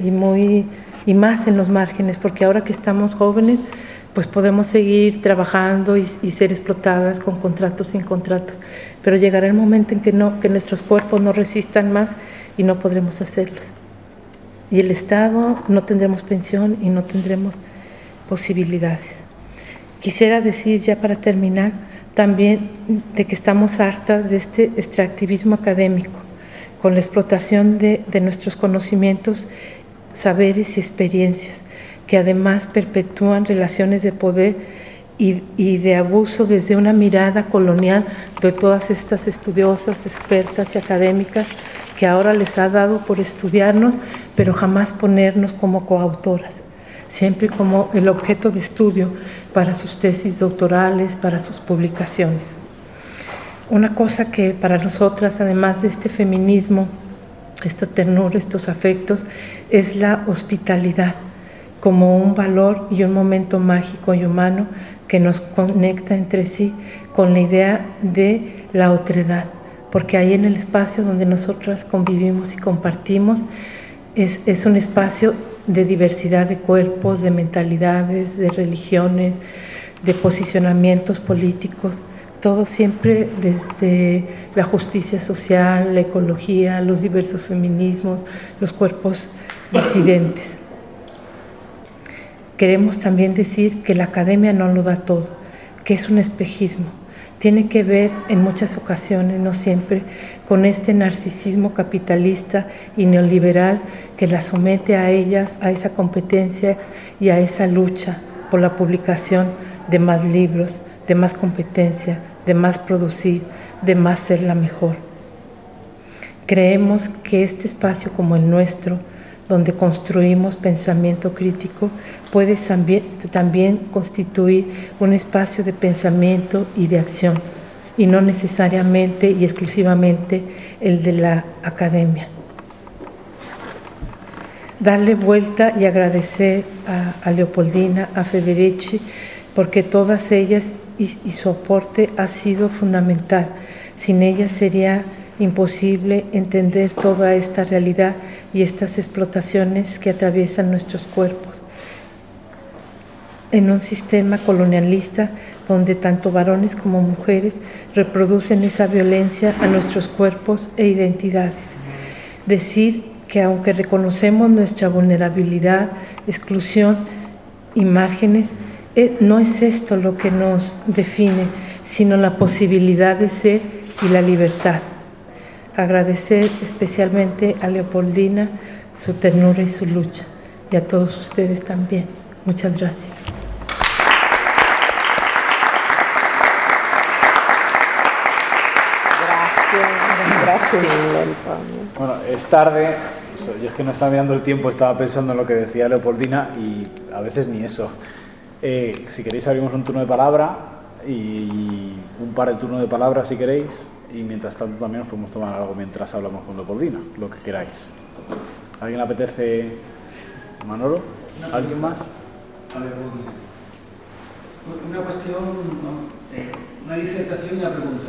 y más en los márgenes, porque ahora que estamos jóvenes, pues podemos seguir trabajando y ser explotadas con contratos sin contratos, pero llegará el momento en que nuestros cuerpos no resistan más y no podremos hacerlos. Y el Estado, no tendremos pensión y no tendremos posibilidades. Quisiera decir, ya para terminar, también de que estamos hartas de este extractivismo académico, con la explotación de nuestros conocimientos, saberes y experiencias, que además perpetúan relaciones de poder y de abuso desde una mirada colonial de todas estas estudiosas, expertas y académicas que ahora les ha dado por estudiarnos, pero jamás ponernos como coautoras, siempre como el objeto de estudio para sus tesis doctorales, para sus publicaciones. Una cosa que para nosotras, además de este feminismo, esta ternura, estos afectos, es la hospitalidad, como un valor y un momento mágico y humano que nos conecta entre sí con la idea de la otredad, porque ahí en el espacio donde nosotras convivimos y compartimos es un espacio de diversidad de cuerpos, de mentalidades, de religiones, de posicionamientos políticos, todo siempre desde la justicia social, la ecología, los diversos feminismos, los cuerpos disidentes. Queremos también decir que la academia no lo da todo, que es un espejismo. Tiene que ver en muchas ocasiones, no siempre, con este narcisismo capitalista y neoliberal que la somete a ellas, a esa competencia y a esa lucha por la publicación de más libros, de más competencia, de más producir, de más ser la mejor. Creemos que este espacio como el nuestro, donde construimos pensamiento crítico, puede también constituir un espacio de pensamiento y de acción, y no necesariamente y exclusivamente el de la academia. Darle vuelta y agradecer a Leopoldina, a Federici, porque todas ellas y su aporte ha sido fundamental. Sin ellas sería imposible entender toda esta realidad y estas explotaciones que atraviesan nuestros cuerpos en un sistema colonialista donde tanto varones como mujeres reproducen esa violencia a nuestros cuerpos e identidades. Decir que aunque reconocemos nuestra vulnerabilidad, exclusión y márgenes, no es esto lo que nos define, sino la posibilidad de ser y la libertad. Agradecer especialmente a Leopoldina su ternura y su lucha, y a todos ustedes también. Muchas gracias.
Gracias mille, Antonio.
Bueno, es tarde, yo es que no estaba mirando el tiempo, estaba pensando en lo que decía Leopoldina y a veces ni eso. Si queréis abrimos un turno de palabra y un par de turnos de palabra si queréis, y mientras tanto también nos podemos tomar algo mientras hablamos con Leopoldina, lo que queráis. ¿Alguien le apetece? ¿Manolo? ¿Alguien más?
A ver, una cuestión, una disertación y una pregunta.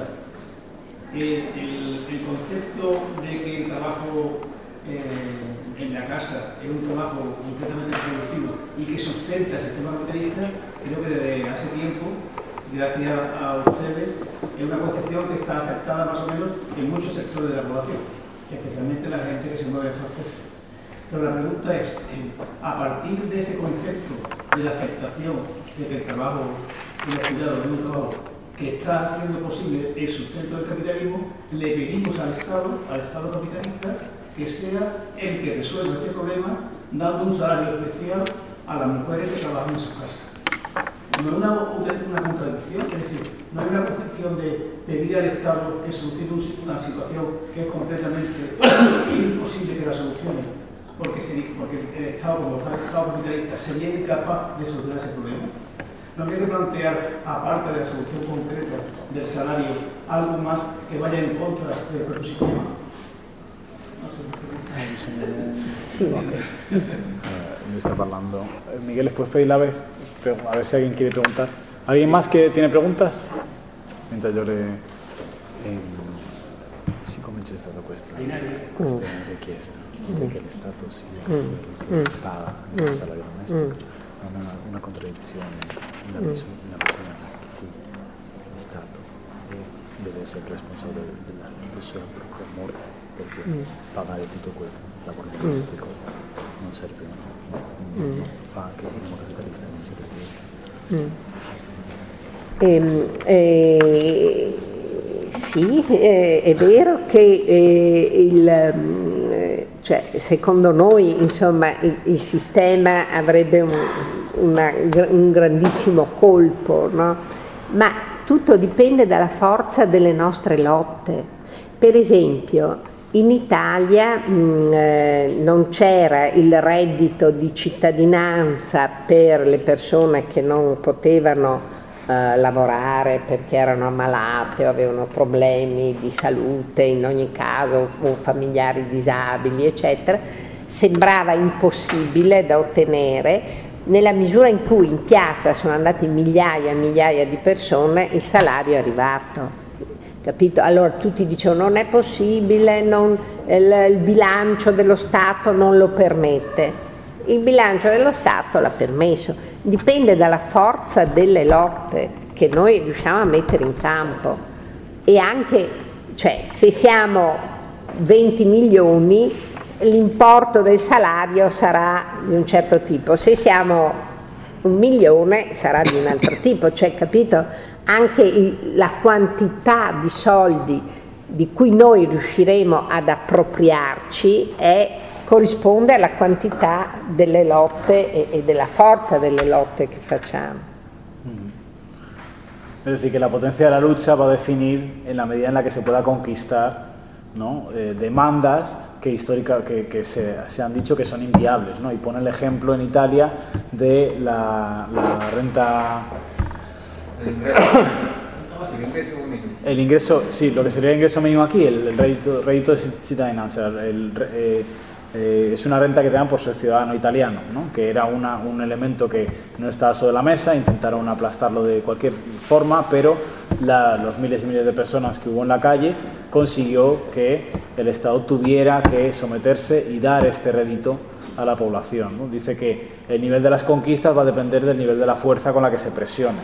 El concepto de que el trabajo en la casa es un trabajo completamente productivo y que sustenta el sistema capitalista, creo que desde hace tiempo, gracias a ustedes, es una concepción que está aceptada más o menos en muchos sectores de la población, especialmente la gente que se mueve en estos aspectos. Pero la pregunta es, a partir de ese concepto de la aceptación de que el trabajo y el cuidado es un trabajo que está haciendo posible el sustento del capitalismo, le pedimos al Estado capitalista, que sea el que resuelva este problema, dando un salario especial a las mujeres que trabajan en sus casas. No es una contradicción, es decir, no hay una concepción de pedir al Estado que solucione una situación que es completamente imposible que la solucione, porque el Estado, como el Estado capitalista, sería incapaz de solucionar ese problema. No habría que plantear, aparte de la solución concreta del salario, algo más que vaya en contra del propio sistema. No sé.
Sí.
Okay. Me está hablando. Miguel, ¿les puedes pedir la vez? A ver si alguien quiere preguntar. ¿Alguien más que tiene preguntas? Mientras yo le...
Siccome c'è stata questa richiesta che lo Stato sia paga il salario domestico, non è una contraddizione nella misura in cui lo Stato deve essere responsabile della sua propria morte, perché pagare tutto quel lavoro domestico non serve, non fa che il sistema capitalista non si riconosce.
Sì, è vero che cioè, secondo noi insomma, il sistema avrebbe un grandissimo colpo, no? Ma tutto dipende dalla forza delle nostre lotte. Per esempio, in Italia non c'era il reddito di cittadinanza per le persone che non potevano lavorare perché erano ammalate o avevano problemi di salute, in ogni caso, o familiari disabili, eccetera. Sembrava impossibile da ottenere. Nella misura in cui in piazza sono andate migliaia e migliaia di persone, il salario è arrivato. Capito? Allora tutti dicevano non è possibile, il bilancio dello Stato non lo permette. Il bilancio dello Stato l'ha permesso, dipende dalla forza delle lotte che noi riusciamo a mettere in campo e anche, cioè, se siamo 20 milioni l'importo del salario sarà di un certo tipo, se siamo 1 milione sarà di un altro tipo, cioè, capito? Anche la quantità di soldi di cui noi riusciremo ad appropriarci corrisponde alla quantità delle lotte e della forza delle lotte che facciamo.
Es decir, que la potencia de la lucha va a definir en la medida en la que se pueda conquistar, ¿no? Demandas que se han dicho que son inviables, ¿no? Y pone el ejemplo en Italia de la renta... El ingreso, sí, lo que sería el ingreso mínimo aquí, el rédito de cittadinanza, es una renta que te dan por ser ciudadano italiano, ¿no? Que era un elemento que no estaba sobre la mesa, intentaron aplastarlo de cualquier forma, pero los miles y miles de personas que hubo en la calle consiguió que el Estado tuviera que someterse y dar este rédito a la población, ¿no? Dice que el nivel de las conquistas va a depender del nivel de la fuerza con la que se presione.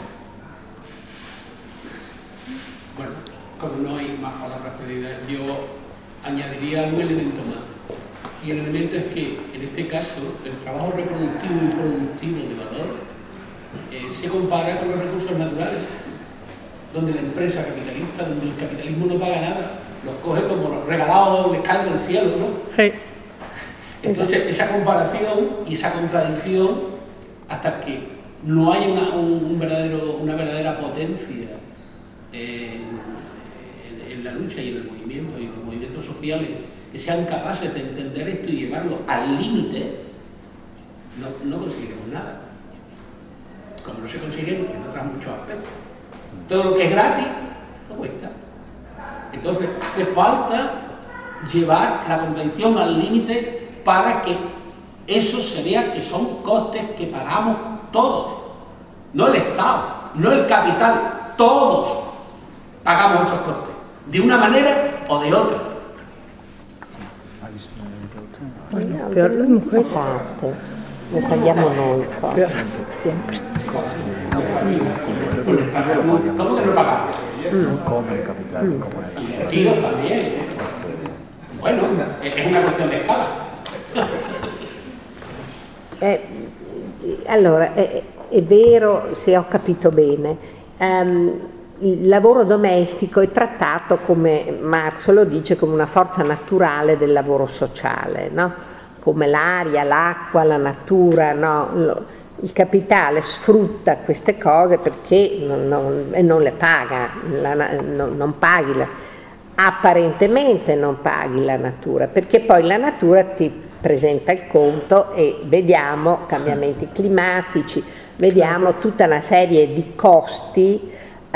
Bueno, como no hay más palabras pedidas, yo añadiría un elemento más. Y el elemento es que, en este caso, el trabajo reproductivo y productivo de valor se compara con los recursos naturales, donde la empresa capitalista, donde el capitalismo no paga nada, los coge como regalados, les caen del cielo, ¿no? Sí. Entonces, esa comparación y esa contradicción, hasta que no haya una verdadera potencia en la lucha y en el movimiento y en los movimientos sociales, que sean capaces de entender esto y llevarlo al límite, no conseguiremos nada. Como no se consigue en otros muchos aspectos. Todo lo que es gratis no cuesta. Entonces hace falta llevar la contradicción al límite para que eso se vea que son costes que pagamos todos. No el Estado, no el capital, todos pagamos esos costes, de una manera o de otra.
Per la parte lo paghiamo noi sempre.
¿Cómo que lo pagamos?
Non come il capitale, come
Aquí también. Bueno, es una cuestión de escala.
Allora, è vero, se ho capito bene, il lavoro domestico è trattato, come Marx lo dice, come una forza naturale del lavoro sociale, no? Come l'aria, l'acqua, la natura, no? Il capitale sfrutta queste cose perché non le paga, non paghi apparentemente non paghi la natura, perché poi la natura ti presenta il conto e vediamo cambiamenti climatici, vediamo tutta una serie di costi,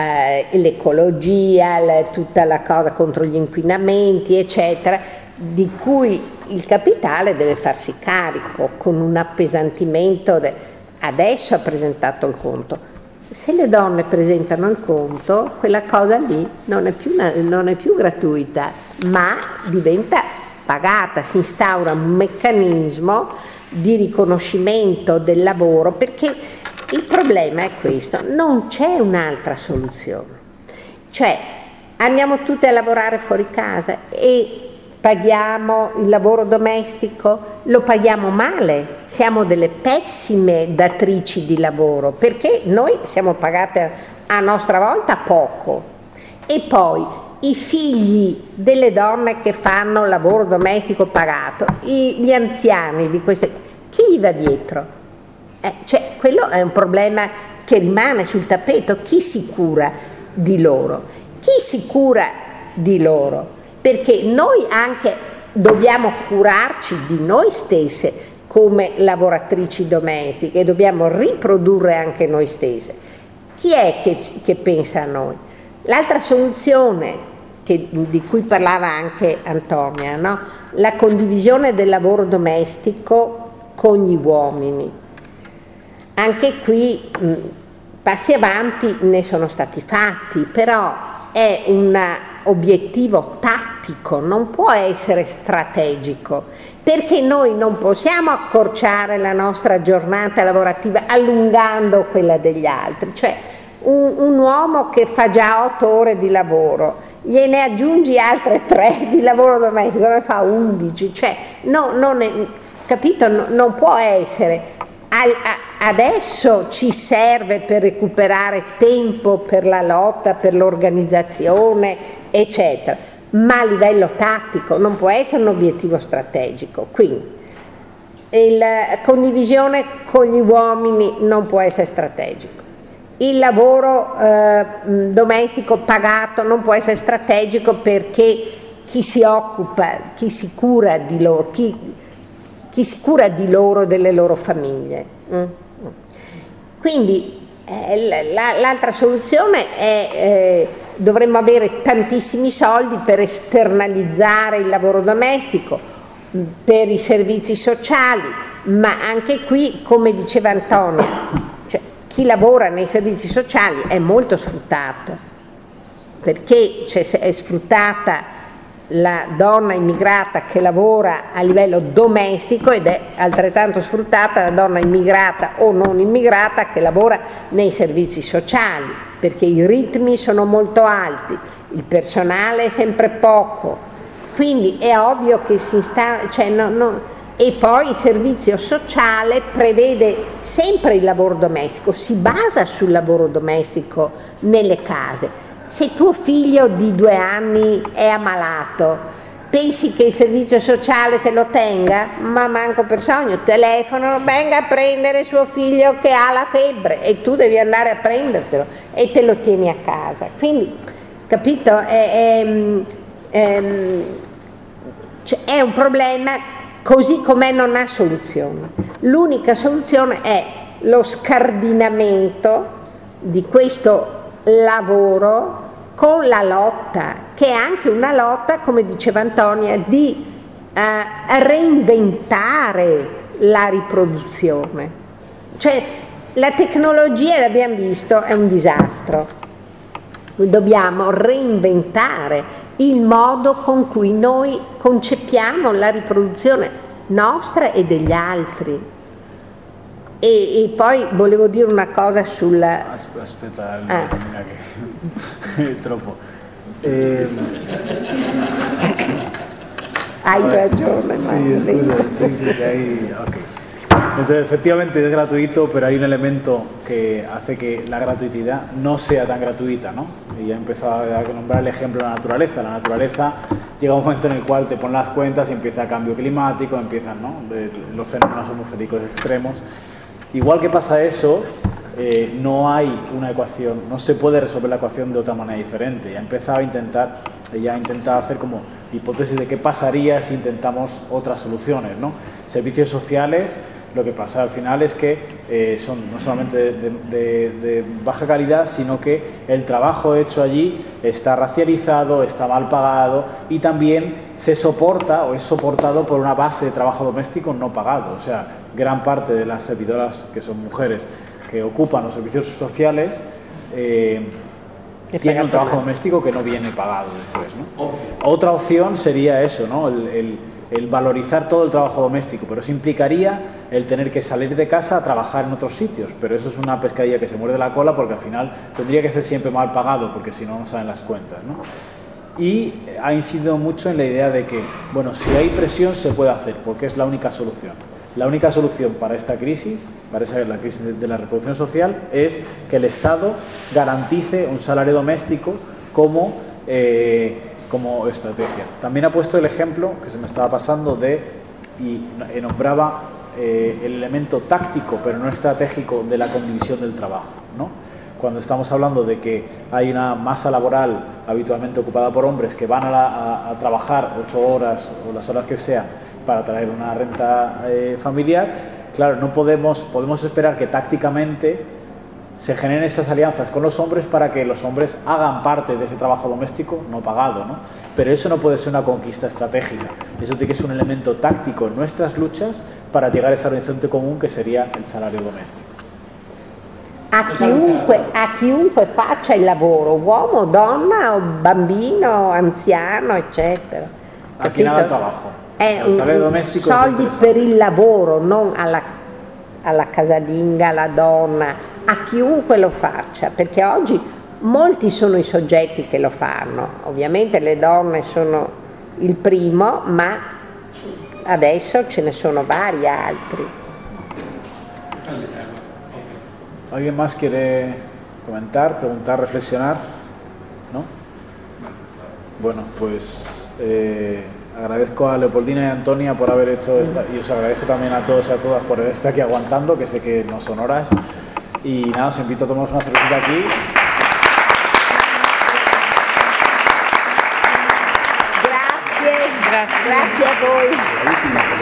l'ecologia, tutta la cosa contro gli inquinamenti, eccetera, di cui il capitale deve farsi carico con un appesantimento. Adesso ha presentato il conto. Se le donne presentano il conto, quella cosa lì non è più gratuita, ma diventa pagata, si instaura un meccanismo di riconoscimento del lavoro, perché il problema è questo, non c'è un'altra soluzione. Cioè, andiamo tutte a lavorare fuori casa e paghiamo il lavoro domestico, lo paghiamo male, siamo delle pessime datrici di lavoro, perché noi siamo pagate a nostra volta poco. E poi i figli delle donne che fanno lavoro domestico pagato, gli anziani di queste, chi gli va dietro? Cioè, quello è un problema che rimane sul tappeto. Chi si cura di loro? Chi si cura di loro? Perché noi anche dobbiamo curarci di noi stesse come lavoratrici domestiche e dobbiamo riprodurre anche noi stesse. Chi è che pensa a noi? L'altra soluzione di cui parlava anche Antonia, no? La condivisione del lavoro domestico con gli uomini. Anche qui passi avanti ne sono stati fatti, però è un obiettivo tattico, non può essere strategico, perché noi non possiamo accorciare la nostra giornata lavorativa allungando quella degli altri. Cioè un uomo che fa già 8 ore di lavoro, gliene aggiungi altre 3 di lavoro domestico, ne fa 11, cioè capito? Non può essere. Adesso ci serve per recuperare tempo per la lotta, per l'organizzazione, eccetera, ma a livello tattico non può essere un obiettivo strategico. Quindi la condivisione con gli uomini non può essere strategico. Il lavoro domestico pagato non può essere strategico, perché chi si occupa, chi si cura di loro, chi si cura di loro, delle loro famiglie. Quindi l'altra soluzione è dovremmo avere tantissimi soldi per esternalizzare il lavoro domestico, per i servizi sociali, ma anche qui, come diceva Antonia, cioè, chi lavora nei servizi sociali è molto sfruttato, perché è sfruttata la donna immigrata che lavora a livello domestico, ed è altrettanto sfruttata la donna immigrata o non immigrata che lavora nei servizi sociali, perché i ritmi sono molto alti, il personale è sempre poco, quindi è ovvio che e poi il servizio sociale prevede sempre il lavoro domestico, si basa sul lavoro domestico nelle case. Se tuo figlio di 2 anni è ammalato, pensi che il servizio sociale te lo tenga? Ma manco per sogno, telefonano, venga a prendere suo figlio che ha la febbre, e tu devi andare a prendertelo e te lo tieni a casa. Quindi, capito, è un problema, così com'è non ha soluzione. L'unica soluzione è lo scardinamento di questo lavoro con la lotta, che è anche una lotta, come diceva Antonia, di reinventare la riproduzione. Cioè, la tecnologia, l'abbiamo visto, è un disastro. Dobbiamo reinventare il modo con cui noi concepiamo la riproduzione nostra e degli altri. E poi volevo dire una cosa sulla...
Aspetta, che è troppo.
Hai ragione.
Sì, scusa, sì, ok.
Entonces, efectivamente es gratuito, pero hay un elemento que hace que la gratuidad no sea tan gratuita, ¿no? Y ya he empezado a nombrar el ejemplo de la naturaleza. La naturaleza llega un momento en el cual te ponen las cuentas y empieza el cambio climático, empiezan, ¿no?, los fenómenos atmosféricos extremos. Igual que pasa eso, no hay una ecuación, no se puede resolver la ecuación de otra manera diferente. Ya he intentado hacer como hipótesis de qué pasaría si intentamos otras soluciones, ¿no? Servicios sociales, lo que pasa al final es que son no solamente de baja calidad, sino que el trabajo hecho allí está racializado, está mal pagado y también se soporta o es soportado por una base de trabajo doméstico no pagado. O sea, gran parte de las servidoras, que son mujeres, que ocupan los servicios sociales, tienen un trabajo doméstico que no viene pagado después, ¿no? Otra opción sería eso, ¿no? El valorizar todo el trabajo doméstico, pero eso implicaría el tener que salir de casa a trabajar en otros sitios, pero eso es una pescadilla que se muerde la cola, porque al final tendría que ser siempre mal pagado, porque si no, no salen las cuentas, ¿no? Y ha incidido mucho en la idea de que, bueno, si hay presión se puede hacer, porque es la única solución. La única solución para esta crisis, la crisis de la reproducción social, es que el Estado garantice un salario doméstico como estrategia. También ha puesto el ejemplo, que se me estaba pasando, y nombraba el elemento táctico, pero no estratégico, de la condivisión del trabajo, ¿no? Cuando estamos hablando de que hay una masa laboral habitualmente ocupada por hombres que van a trabajar 8 horas o las horas que sea para traer una renta familiar, claro, no podemos esperar que tácticamente se generen esas alianzas con los hombres para que los hombres hagan parte de ese trabajo doméstico no pagado, ¿no? Pero eso no puede ser una conquista estratégica, eso tiene que ser un elemento táctico en nuestras luchas para llegar a ese horizonte común que sería el salario doméstico.
A chiunque faccia il lavoro, uomo, donna, o bambino, anziano, eccetera.
A quien haga el trabajo.
Il salario domestico soldi per il lavoro, non alla casalinga, alla donna, a chiunque lo faccia, perché oggi molti sono i soggetti che lo fanno. Ovviamente le donne sono il primo, ma adesso ce ne sono vari altri.
¿Alguien más quiere comentar, preguntar, reflexionar? ¿No? Bueno, pues agradezco a Leopoldina y a Antonia por haber hecho esta, y os agradezco también a todos y a todas por estar aquí aguantando, que sé que no son horas. Y nada, os invito a tomar una cervecita aquí.
Grazie a voi.